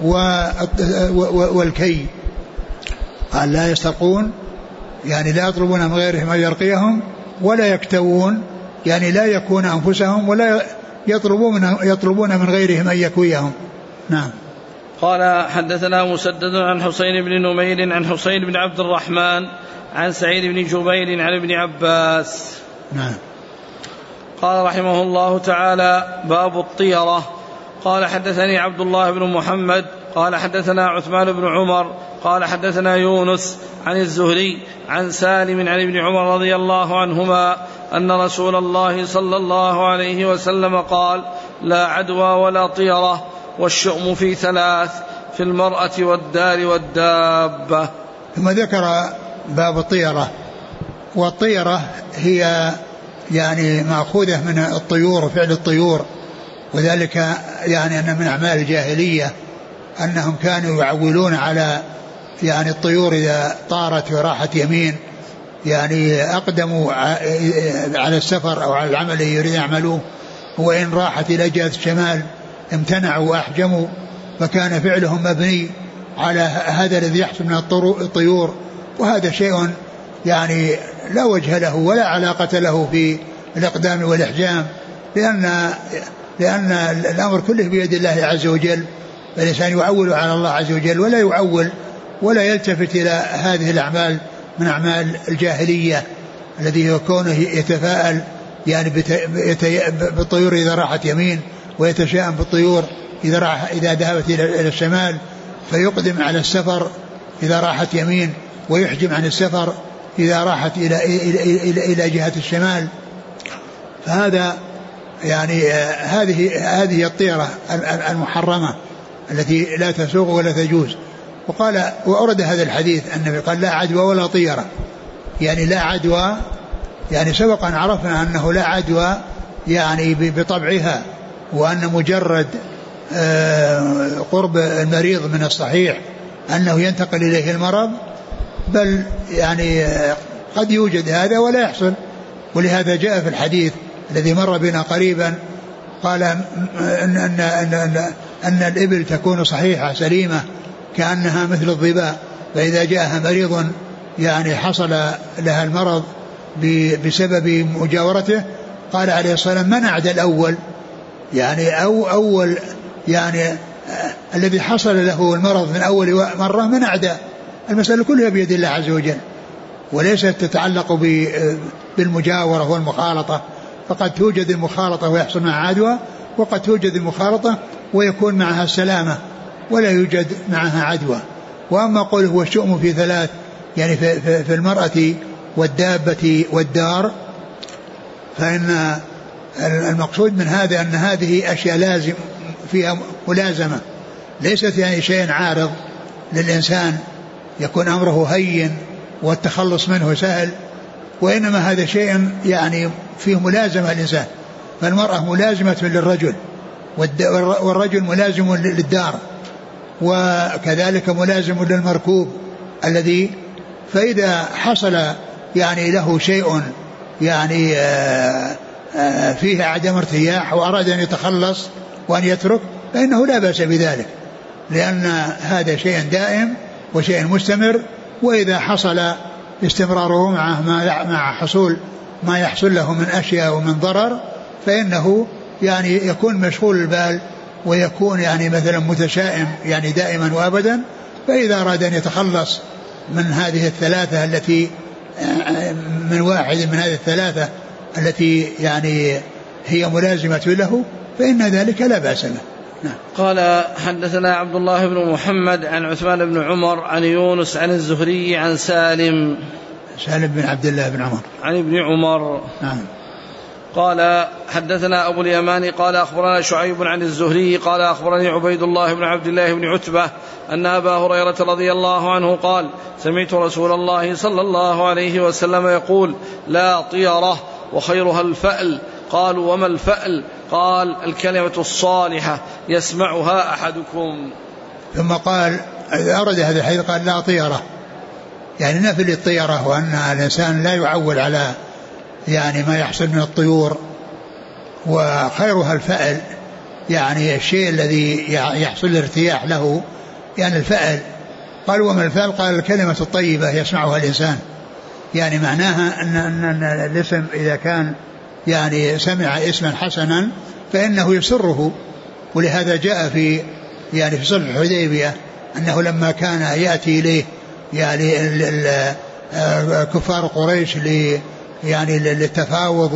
والكي. قال لا يسترقون يعني لا يطلبون من غيرهم أن يرقيهم، ولا يكتوون يعني لا يكون أنفسهم ولا يطلبون من غيرهم أن يكويهم. نعم.
قال حدثنا مسدد عن حسين بن نمير عن حسين بن عبد الرحمن عن سعيد بن جبير عن ابن عباس.
نعم.
قال رحمه الله تعالى باب الطيرة. قال حدثني عبد الله بن محمد قال حدثنا عثمان بن عمر قال حدثنا يونس عن الزهري عن سالم عن ابن عمر رضي الله عنهما أن رسول الله صلى الله عليه وسلم قال لا عدوى ولا طيرة، والشؤم في 3: في المرأة والدار والدابة.
ثم ذكر باب الطيرة. والطيرة هي يعني مأخوذة من الطيور وفعل الطيور، وذلك يعني أن من أعمال الجاهلية أنهم كانوا يعولون على يعني الطيور إذا طارت وراحت يمين يعني أقدموا على السفر أو على العمل الذي يريد يعملوه، وإن راحت إلى جهة الشمال امتنعوا وأحجموا، فكان فعلهم مبني على هذا الذي يحصل من الطيور، وهذا شيء يعني لا وجه له ولا علاقة له في الإقدام والإحجام، لأن الأمر كله بيد الله عز وجل، فالإنسان يعول على الله عز وجل ولا يعول ولا يلتفت إلى هذه الأعمال من أعمال الجاهلية الذي هو كونه يتفاءل يعني بالطيور إذا راحت يمين، ويتشائم بالطيور إذا ذهبت إلى الشمال، فيقدم على السفر إذا راحت يمين، ويحجم عن السفر إذا راحت إلى جهة الشمال. فهذا يعني هذه الطيرة المحرمة التي لا تسوغ ولا تجوز. وقال وأورد هذا الحديث النبي قال لا عدوى ولا طيرة، يعني لا عدوى، يعني سبقا عرفنا أنه لا عدوى يعني بطبعها، وأن مجرد قرب المريض من الصحيح أنه ينتقل إليه المرض، بل يعني قد يوجد هذا ولا يحصل. ولهذا جاء في الحديث الذي مر بنا قريبا قال أن الإبل تكون صحيحة سليمة كأنها مثل الظباء، فإذا جاءها مريض يعني حصل لها المرض بسبب مجاورته، قال عليه الصلاة والسلام من أعدى الأول، يعني أول يعني الذي حصل له المرض من أول مرة من أعدى. المسألة كلها بيد الله عز وجل، وليست تتعلق بالمجاورة والمخالطة، فقد توجد المخالطة ويحصل معها عدوى، وقد توجد المخالطة ويكون معها السلامة ولا يوجد معها عدوى. وأما قوله هو الشؤم في ثلاث، يعني في المرأة والدابة والدار، فإن المقصود من هذا أن هذه أشياء لازم فيها ملازمة، ليست يعني شيء عارض للإنسان يكون أمره هين والتخلص منه سهل، وإنما هذا شيء يعني فيه ملازمة الإنسان. فالمرأة ملازمة للرجل، والرجل ملازم للدار، وكذلك ملازم للمركوب الذي، فإذا حصل يعني له شيء يعني فيه عدم ارتياح وأراد أن يتخلص وأن يترك فإنه لا بأس بذلك، لأن هذا شيء دائم وشيء مستمر، وإذا حصل استمراره مع حصول ما يحصل له من أشياء ومن ضرر فإنه يعني يكون مشغول البال ويكون يعني مثلا متشائم يعني دائما وأبدا. فإذا أراد أن يتخلص من هذه الثلاثة التي من واحد من هذه الثلاثة التي يعني هي ملازمة له فإن ذلك لا بأس به. نعم.
قال حدثنا عبد الله بن محمد عن عثمان بن عمر عن يونس عن الزهري عن سالم
بن عبد الله بن عمر
عن ابن عمر.
نعم.
قال حدثنا أبو اليماني قال أخبرنا شعيب عن الزهري قال أخبرني عبيد الله بن عبد الله بن عتبة أن أبا هريرة رضي الله عنه قال سمعت رسول الله صلى الله عليه وسلم يقول لا طيرة وخيرها الفأل. قالوا وما الفأل؟ قال الكلمة الصالحة يسمعها أحدكم.
ثم قال أرد هذا الحديث قال لا طيرة، يعني نفي الطيرة، وأن الإنسان لا يعول على يعني ما يحصل من الطيور، وخيرها الفأل يعني الشيء الذي يحصل الارتياح له يعني الفأل. قال وما الفأل؟ قال الكلمة الطيبة يسمعها الإنسان، يعني معناها أن الاسم إذا كان يعني سمع اسما حسنا فإنه يسره. ولهذا جاء في يعني في صلح الحديبية أنه لما كان يأتي إليه يعني كفار قريش يعني للتفاوض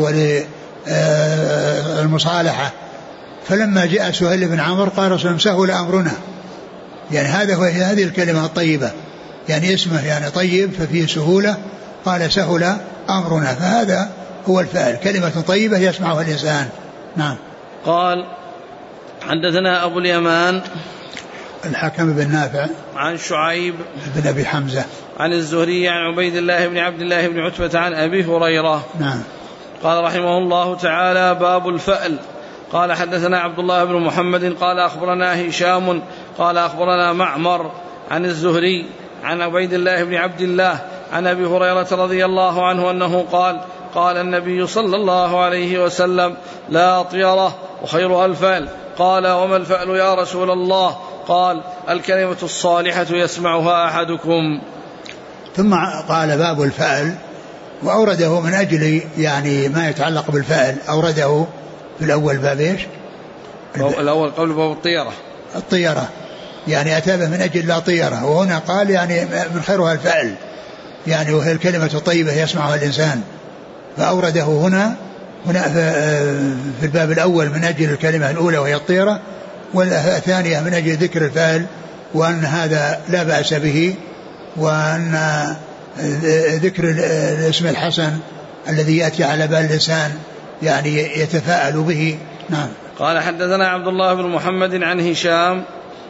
وللمصالحة، فلما جاء سهيل بن عمرو قال رسول الله سهل أمرنا، يعني هذه الكلمة الطيبة، يعني اسمه يعني طيب ففيه سهولة، قال سهل أمرنا، فهذا هو الفعل، كلمة طيبة يسمعها الإنسان. نعم.
قال حدثنا أبو اليمان
الحكم بن نافع
عن شعيب
بن أبي حمزة عن
الزهري عن عبيد الله بن عبد الله بن عتبة عن أبي هريرة.
نعم.
قال رحمه الله تعالى باب الفأل. قال حدثنا عبد الله بن محمد قال أخبرنا هشام قال أخبرنا معمر عن الزهري عن عبيد الله بن عبد الله عن أبي هريرة رضي الله عنه أنه قال قال النبي صلى الله عليه وسلم لا طيرة وخيرها الفأل. قال وما الفأل يا رسول الله؟ قال الكلمة الصالحة يسمعها أحدكم.
ثم قال باب الفأل، وأورده من أجل يعني ما يتعلق بالفأل، أورده في الأول باب إيش؟
الأول قبل باب
الطيرة يعني أتى به من أجل لا طيرة، وهنا قال يعني من خيرها الفأل، يعني وهي الكلمة الطيبة يسمعها الإنسان، فأورده هنا في الباب الأول من أجل الكلمة الأولى وهي الطيرة، والثانية من أجل ذكر الفأل، وأن هذا لا بأس به، وأن ذكر الاسم الحسن الذي يأتي على بال الإنسان يعني يتفاءل به. نعم.
قال حدثنا عبد الله بن محمد عن هشام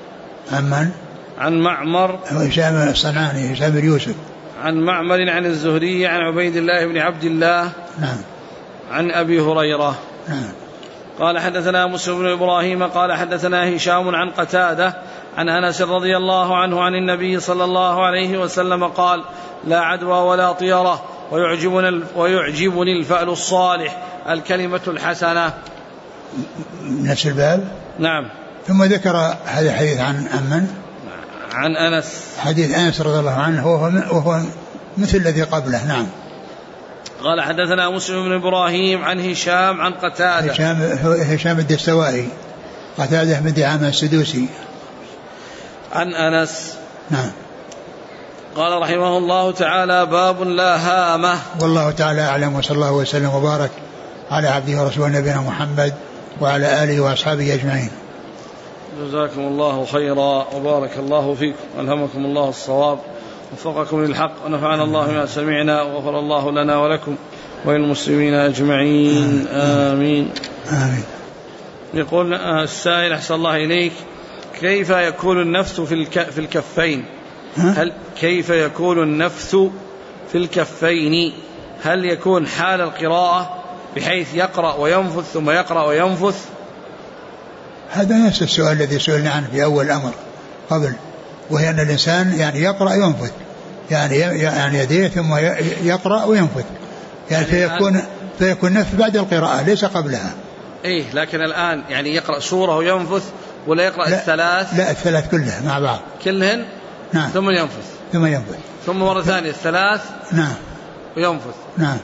عن معمر
هشام الصنعاني هشام بن يوسف
عن معمر عن الزهري عن عبيد الله بن عبد الله
نعم
عن أبي هريرة
نعم.
قال حدثنا مسلم بن إبراهيم قال حدثنا هشام عن قتادة عن أنس رضي الله عنه عن النبي صلى الله عليه وسلم قال لا عدوى ولا طيرة ويعجبني الفأل الصالح الكلمة الحسنة.
نفس الباب.
نعم.
ثم ذكر هذا الحديث عن من؟
عن أنس،
حديث أنس رضي الله عنه وهو مثل الذي قبله. نعم.
قال حدثنا مسلم بن إبراهيم عن هشام عن قتادة
هشام الدستوائي قتادة بن دعامة السدوسي
عن أنس.
نعم.
قال رحمه الله تعالى باب لا هامة.
والله تعالى أعلم، وصلى الله وسلم وبارك على عبده ورسوله نبينا محمد وعلى آله وأصحابه أجمعين.
جزاكم الله خيرا وبارك الله فيكم ألهمكم الله الصواب وفقكم للحق ونفعنا الله ما سمعنا وغفر الله لنا ولكم وللمسلمين أجمعين. آمين
آمين.
يقول السائل أحسن الله إليك كيف يكون النفث في الكفين؟ كيف يكون النفث في الكفين؟ هل يكون حال القراءة بحيث يقرأ وينفث ثم يقرأ وينفث؟
هذا نفس السؤال الذي سئلنا عنه في أول الأمر قبل، وهي أن الإنسان يعني يقرأ وينفث، يعني يديه ثم يقرأ وينفث، يعني فيكون نفث بعد القراءة ليس قبلها.
إيه لكن الآن يعني يقرأ سورة وينفث ولا يقرأ الثلاث؟
لا الثلاث كلها مع بعض
كلهن.
نعم.
ثم ينفث ثم مرة ثانية الثلاث.
نعم.
وينفث.
نعم.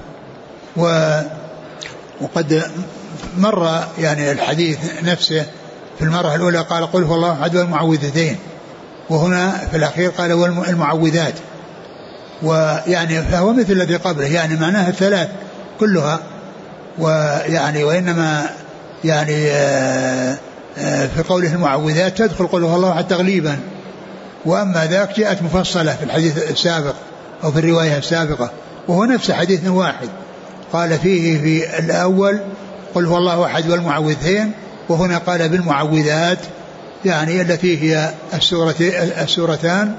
وقد مر يعني الحديث نفسه في المرة الأولى قال قل هو الله أحد والمعوذتين، وهنا في الأخير قال والمعوذات، ويعني فهو مثل الذي قبله، يعني معناها الثلاث كلها، ويعني وإنما يعني في قوله المعوذات تدخل قل هو الله أحد تغليبا، وأما ذاك جاءت مفصلة في الحديث السابق أو في الرواية السابقة، وهو نفس حديث واحد قال فيه في الأول قل هو الله أحد والمعوذتين، وهنا قال بالمعوذات يعني التي هي السورتان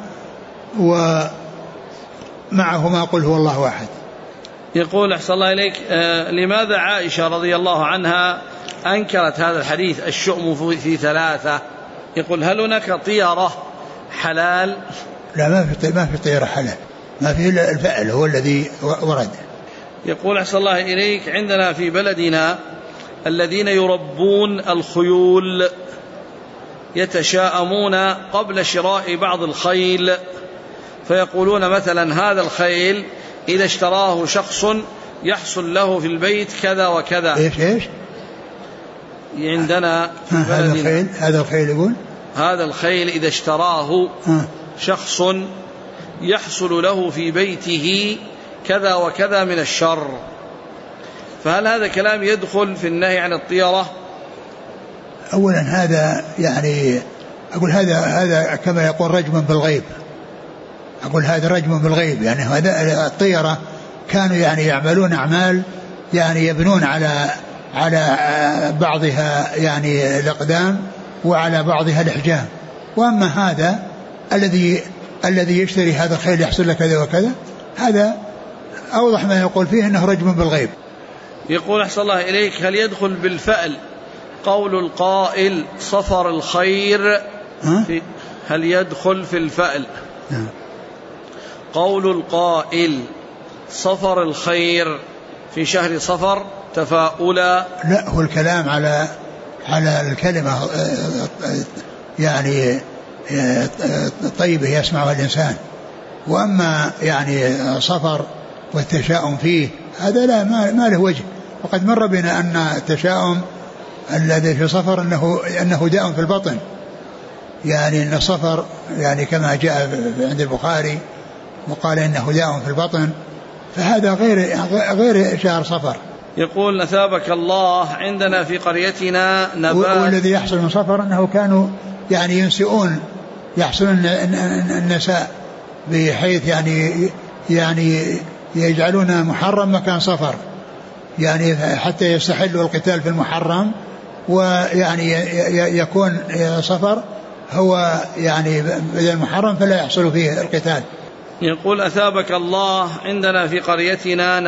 ومعهما قل هو الله أحد.
يقول أحسن الله إليك لماذا عائشة رضي الله عنها أنكرت هذا الحديث الشؤم في ثلاثة؟ يقول هل هناك طيرة حلال؟
لا ما في طيرة حلال، ما في إلا الفأل هو الذي ورد.
يقول أحسن الله إليك عندنا في بلدنا الذين يربون الخيول يتشاءمون قبل شراء بعض الخيل، فيقولون مثلا هذا الخيل إذا اشتراه شخص يحصل له في البيت كذا وكذا.
إيش
عندنا في بلدنا
هذا الخيل يقول
هذا الخيل إذا اشتراه شخص يحصل له في بيته كذا وكذا من الشر، فهل هذا كلام يدخل في النهي عن الطيرة؟
أولا هذا يعني أقول هذا كما يقول رجم بالغيب، أقول هذا رجم بالغيب، يعني هذا الطيرة كانوا يعني يعملون أعمال يعني يبنون على بعضها يعني الأقدام وعلى بعضها الإحجام، وأما هذا الذي يشتري هذا الخيل يحصل له كذا وكذا، هذا أوضح ما يقول فيه أنه رجم بالغيب.
يقول أحسن الله إليك هل يدخل بالفأل قول القائل صفر الخير هل يدخل في الفأل قول القائل صفر الخير في شهر صفر تفاؤلا.
لا، هو الكلام على الكلمة يعني طيبة يسمعها الإنسان، وأما يعني صفر والتشاؤم فيه هذا لا ما له وجه. وقد مر بنا أن التشاؤم الذي في صفر أنه داء في البطن، يعني أن صفر يعني كما جاء عند البخاري وقال إنه داء في البطن، فهذا غير شهر صفر.
يقول أثابك الله عندنا في قريتنا نبات،
والذي يحصل من صفر أنه كانوا يعني يحصلون النساء بحيث يعني يجعلون محرم مكان صفر، يعني حتى يستحلوا القتال في المحرم، ويعني يكون صفر هو يعني بدل المحرم فلا يحصل فيه القتال.
يقول أثابك الله عندنا في قريتنا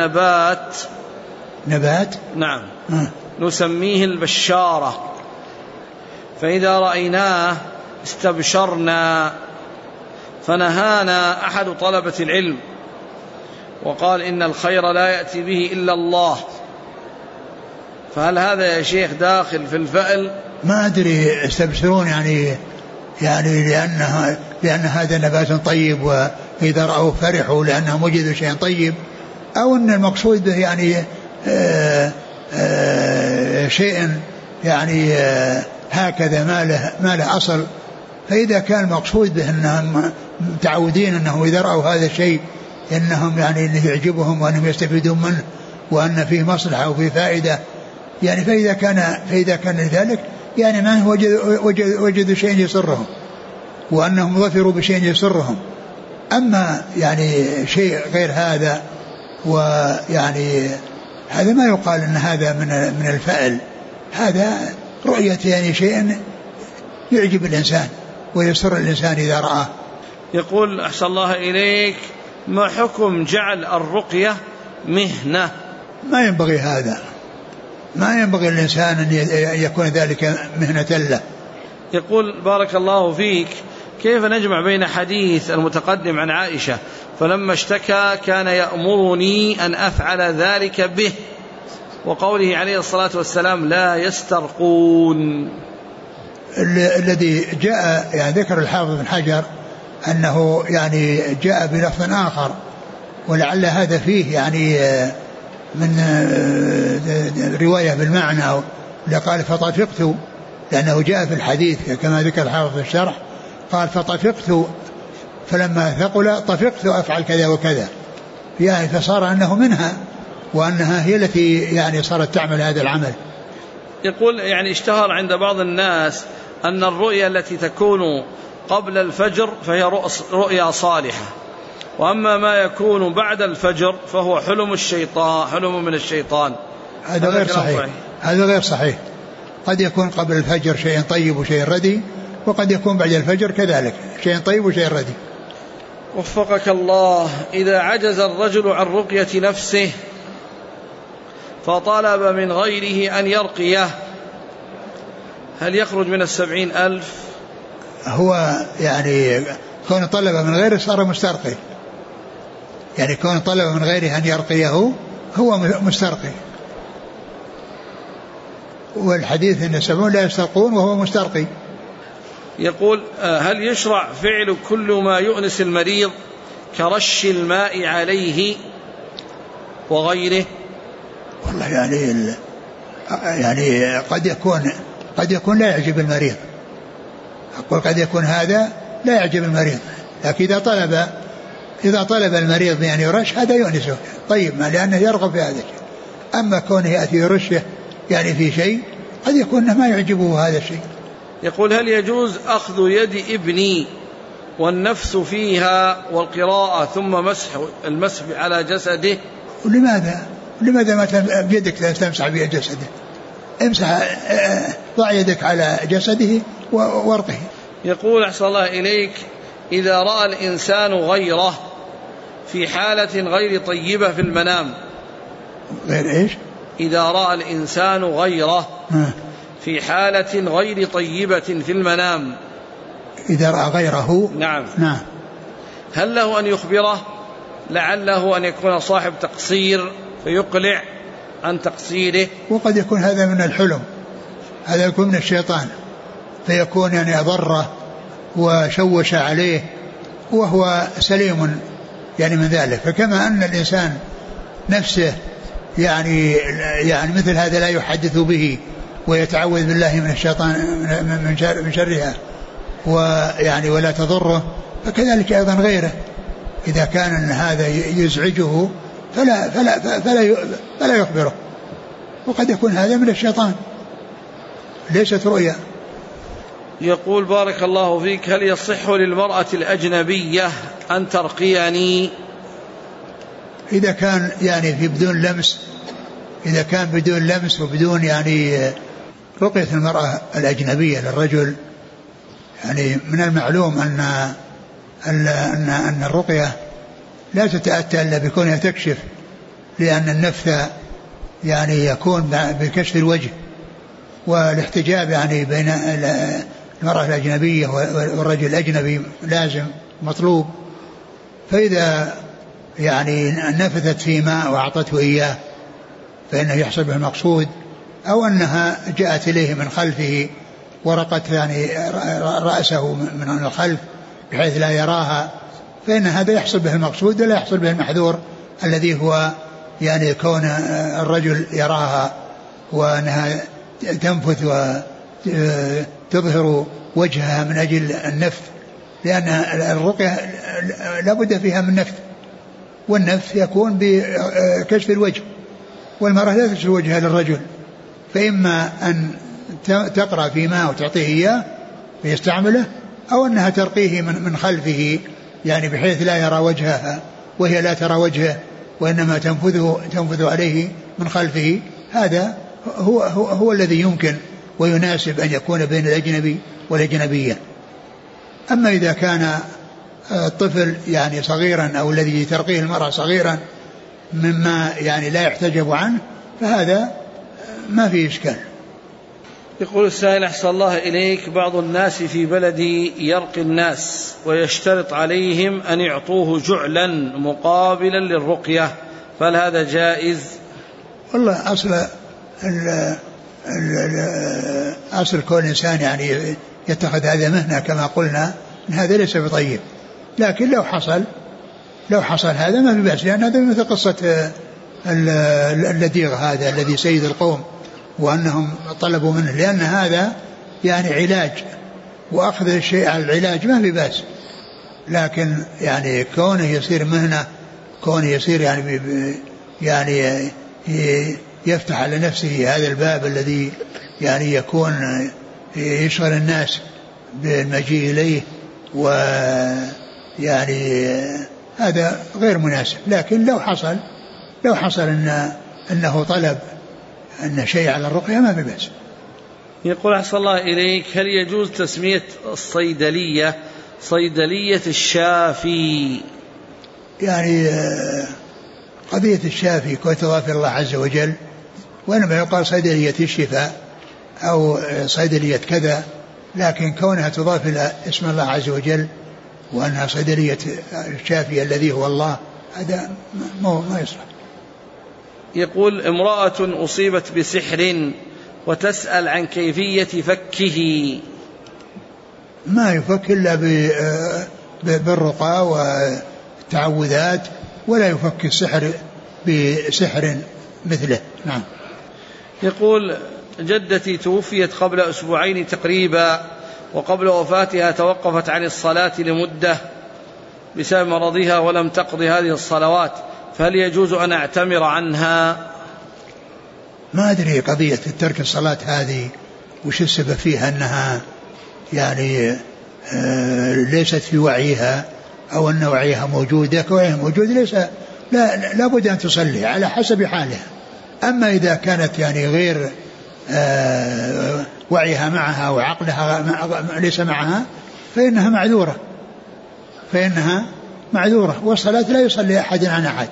نبات نعم نسميه البشارة، فإذا رأيناه استبشرنا، فنهانا أحد طلبة العلم وقال إن الخير لا يأتي به إلا الله، فهل هذا يا شيخ داخل في الفأل؟
ما أدري، استبشرون يعني لأن هذا نبات طيب وإذا رأوا فرحوا لأنهم وجدوا شيء طيب، أو أن المقصود به يعني شيء يعني هكذا ما له أصل. فإذا كان المقصود به أنهم متعودين أنهم إذا رأوا هذا الشيء أنهم يعني أنه يعجبهم وأنهم يستفيدون منه وأن فيه مصلحة وفيه فائدة، يعني فإذا كان ذلك يعني ما وجدوا شيء يسرهم وأنهم ظفروا بشيء يسرهم. أما يعني شيء غير هذا ويعني هذا ما يقال أن هذا من الفأل، هذا رؤية يعني شيء يعجب الإنسان ويسر الإنسان إذا رآه.
يقول أحسن الله إليك، ما حكم جعل الرقية مهنة؟
ما ينبغي هذا، ما ينبغي الإنسان أن يكون ذلك مهنة له.
يقول بارك الله فيك، كيف نجمع بين حديث المتقدم عن عائشة فلما اشتكى كان يأمرني أن أفعل ذلك به، وقوله عليه الصلاة والسلام لا يسترقون؟
الذي جاء يعني ذكر الحافظ بن حجر أنه يعني جاء بلفظ آخر، ولعل هذا فيه يعني من رواية بالمعنى، لقال فطفقت، لأنه جاء في الحديث كما ذكر الحافظ في الشرح قال فطفقت فلما ثقل طفقت أفعل كذا وكذا، يعني فصار أنه منها وأنها هي التي يعني صارت تعمل هذا العمل.
يقول يعني اشتهر عند بعض الناس أن الرؤيا التي تكون قبل الفجر فهي رؤيا صالحة، وأما ما يكون بعد الفجر فهو حلم من الشيطان.
هذا غير صحيح، هذا غير صحيح. قد يكون قبل الفجر شيء طيب وشيء ردي، وقد يكون بعد الفجر كذلك شيء طيب وشيء ردي.
وفقك الله. إذا عجز الرجل عن رقية نفسه فطلب من غيره أن يرقيه، هل يخرج من 70,000؟
هو يعني كون طلب من غيره صار مسترقي، يعني كون طلب من غيره أن يرقيه هو مسترقي، والحديث أن 70 لا يسترقون وهو مسترقي.
يقول هل يشرع فعل كل ما يؤنس المريض كرش الماء عليه وغيره؟
والله يعني قد يكون لا يعجب المريض، أقول قد يكون هذا لا يعجب المريض، لكن إذا طلب المريض بأن يرش هذا يؤنسه طيب، ما لأنه يرغب في هذا الشيء. أما كونه يأتي يرشه يعني في شيء قد يكون ما يعجبه هذا الشيء.
يقول هل يجوز أخذ يد ابني والنفس فيها والقراءة ثم المسح على جسده؟
لماذا ما بيدك تمسح بجسده؟ امسح، ضع يدك على جسده وارقه.
يقول أحسن الله إليك، إذا رأى الإنسان غيره في حالة غير طيبة في المنام،
غير إيش؟
إذا رأى الإنسان غيره في حالة غير طيبة في المنام،
إذا رأى غيره
نعم
نعم،
هل له أن يخبره؟ لعله أن يكون صاحب تقصير فيقلع عن تقصيره.
وقد يكون هذا من الحلم، هذا يكون من الشيطان فيكون يعني أضره وشوش عليه وهو سليم يعني من ذلك. فكما أن الإنسان نفسه يعني مثل هذا لا يحدث به ويتعوذ بالله من الشيطان من شرها ويعني ولا تضره، فكذلك أيضا غيره إذا كان أن هذا يزعجه فلا يخبره. وقد يكون هذا من الشيطان ليست رؤيا.
يقول بارك الله فيك: هل يصح للمرأة الأجنبية أن ترقيني؟
إذا كان يعني في بدون لمس، إذا كان بدون لمس وبدون يعني رقية المرأة الأجنبية للرجل، يعني من المعلوم أن الرقية لا تتأتى إلا بكونها تكشف، لأن النفث يعني يكون بكشف الوجه، والاحتجاب يعني بين المرأة الأجنبية والرجل الأجنبي لازم مطلوب. فإذا يعني نفثت في ماء وأعطته إياه فإنه يحصل به المقصود، أو أنها جاءت إليه من خلفه ورقت يعني رأسه من الخلف بحيث لا يراها، فإن هذا يحصل به المقصود ولا يحصل به المحذور الذي هو يعني كون الرجل يراها وأنها تنفث وتظهر وجهها من أجل النفث، لأن الرقية لابد فيها من نفث، والنفث يكون بكشف الوجه، والمرأة لا تكشف وجهها للرجل، فإما أن تقرأ في ماء وتعطيه إياه فيستعمله، أو أنها ترقيه من خلفه يعني بحيث لا يرى وجهها وهي لا ترى وجهه وإنما تنفذ عليه من خلفه. هذا هو الذي يمكن ويناسب أن يكون بين الأجنبي والأجنبية. أما إذا كان الطفل يعني صغيرا أو الذي ترقيه المرأة صغيرا مما يعني لا يحتجب عنه فهذا ما فيه إشكال.
يقول السائل: أحسن الله إليك، بعض الناس في بلدي يرقي الناس ويشترط عليهم أن يعطوه جعلا مقابلا للرقية، فهل هذا جائز؟
والله أصل كل إنسان يعني يتخذ هذا مهنة كما قلنا، هذا ليس بطيب، لكن لو حصل هذا ما في بأس، لأن هذا مثل قصة اللديغ هذا الذي سيد القوم وأنهم طلبوا منه، لأن هذا يعني علاج، وأخذ الشيء على العلاج ما في بأس، لكن يعني كونه يصير مهنة، كونه يصير يعني يفتح على نفسه هذا الباب الذي يعني يكون يشغل الناس بالمجيء إليه، ويعني هذا غير مناسب. لكن لو حصل أنه طلب أن شيء على الرقية ما في بأس.
يقول أحسن الله إليك: هل يجوز تسمية الصيدلية صيدلية الشافي؟
يعني قضية الشافي كون تضاف الله عز وجل، وإنما يقال صيدلية الشفاء أو صيدلية كذا، لكن كونها تضاف إلى اسم الله عز وجل وأنها صيدلية الشافي الذي هو الله، هذا ما يصلح.
يقول: امرأة أصيبت بسحر وتسأل عن كيفية فكه.
ما يفك إلا بالرقى والتعوذات، ولا يفك السحر بسحر مثله. نعم.
يقول: جدتي توفيت قبل أسبوعين تقريبا، وقبل وفاتها توقفت عن الصلاة لمدة بسبب مرضها ولم تقضي هذه الصلوات، فهل يجوز أن أعتمر عنها؟
ما أدري قضية ترك الصلاة هذه وش السبب فيها، أنها يعني ليست في وعيها أو أن وعيها موجود. وعيها موجود ليس لا بد أن تصلي على حسب حالها. أما إذا كانت يعني غير وعيها معها وعقلها ليس معها فإنها معذورة. والصلاة لا يصلي أحد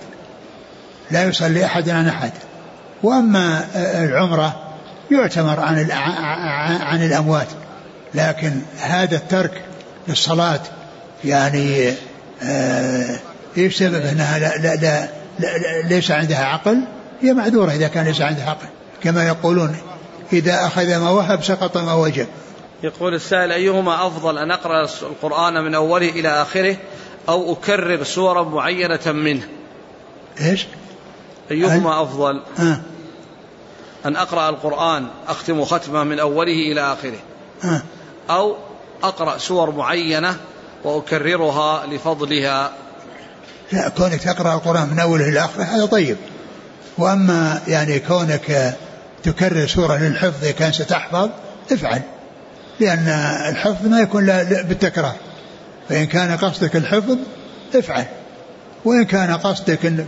عن أحد. وأما العمرة يعتمر عن الأموات، لكن هذا الترك للصلاة يعني إيش سبب أنها ليس عندها عقل؟ هي معذورة إذا كان ليس عندها عقل، كما يقولون إذا أخذ ما وهب سقط ما وجب.
يقول السائل: أيهما أفضل، أن أقرأ القرآن من أوله إلى آخره أو أكرر سورة معينة منه؟
إيش؟
أيهما أفضل؟ أن أقرأ القرآن أختم ختمة من أوله إلى آخره أو أقرأ سور معينة وأكررها لفضلها؟
لا، كونك تقرأ القرآن من أوله إلى آخره هذا طيب. وأما يعني كونك تكرر سورة للحفظ كان ستحفظ افعل، لأن الحفظ ما يكون بالتكرار، فإن كان قصدك الحفظ افعل، وإن كان قصدك أن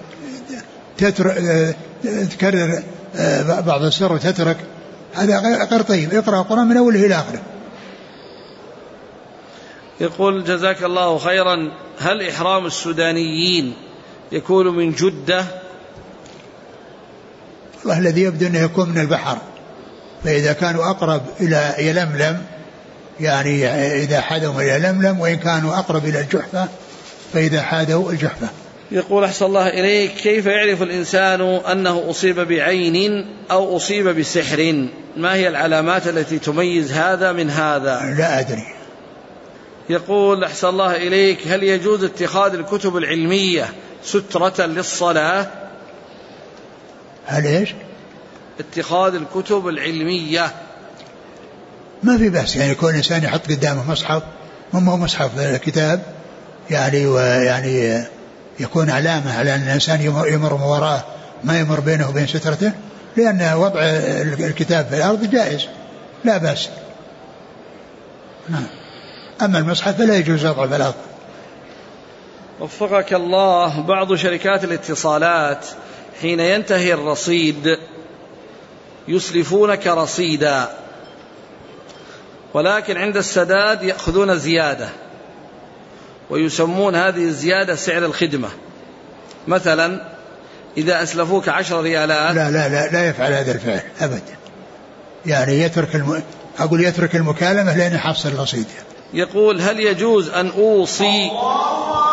تكرر بعض السور وتترك هذا غير طيب. اقرأ القرآن من أوله إلى آخره.
يقول: جزاك الله خيرا، هل إحرام السودانيين يكون من جدة؟
والله الذي يبدو أنه يكون من البحر، فإذا كانوا أقرب إلى يلملم يعني إذا حادوا إلى يلملم، وإن كانوا أقرب إلى الجحفة فإذا حادوا الجحفة.
يقول: أحسن الله إليك، كيف يعرف الإنسان أنه أصيب بعين أو أصيب بسحر؟ ما هي العلامات التي تميز هذا من هذا؟
لا أدري.
يقول: أحسن الله إليك، هل يجوز اتخاذ الكتب العلمية سترة للصلاة؟
هل إيش؟
اتخاذ الكتب العلمية
ما في بأس، يعني يكون الإنسان يحط قدامه مصحف، ما هو مصحف كتاب يعني، ويعني يكون علامة على أن الإنسان يمر وراءه ما يمر بينه وبين سترته، لأن وضع الكتاب في الأرض جائز لا بأس. أما المصحف فلا يجوز وضعه في الأرض.
وفقك الله، بعض شركات الاتصالات حين ينتهي الرصيد يسلفونك رصيدا، ولكن عند السداد يأخذون زيادة ويسمون هذه الزيادة سعر الخدمة. مثلا إذا أسلفوك 10 ريالات
لا يفعل هذا الفعل أبدا، يعني يترك المكالمة لأن يحصل الرصيد.
يقول: هل يجوز أن أوصي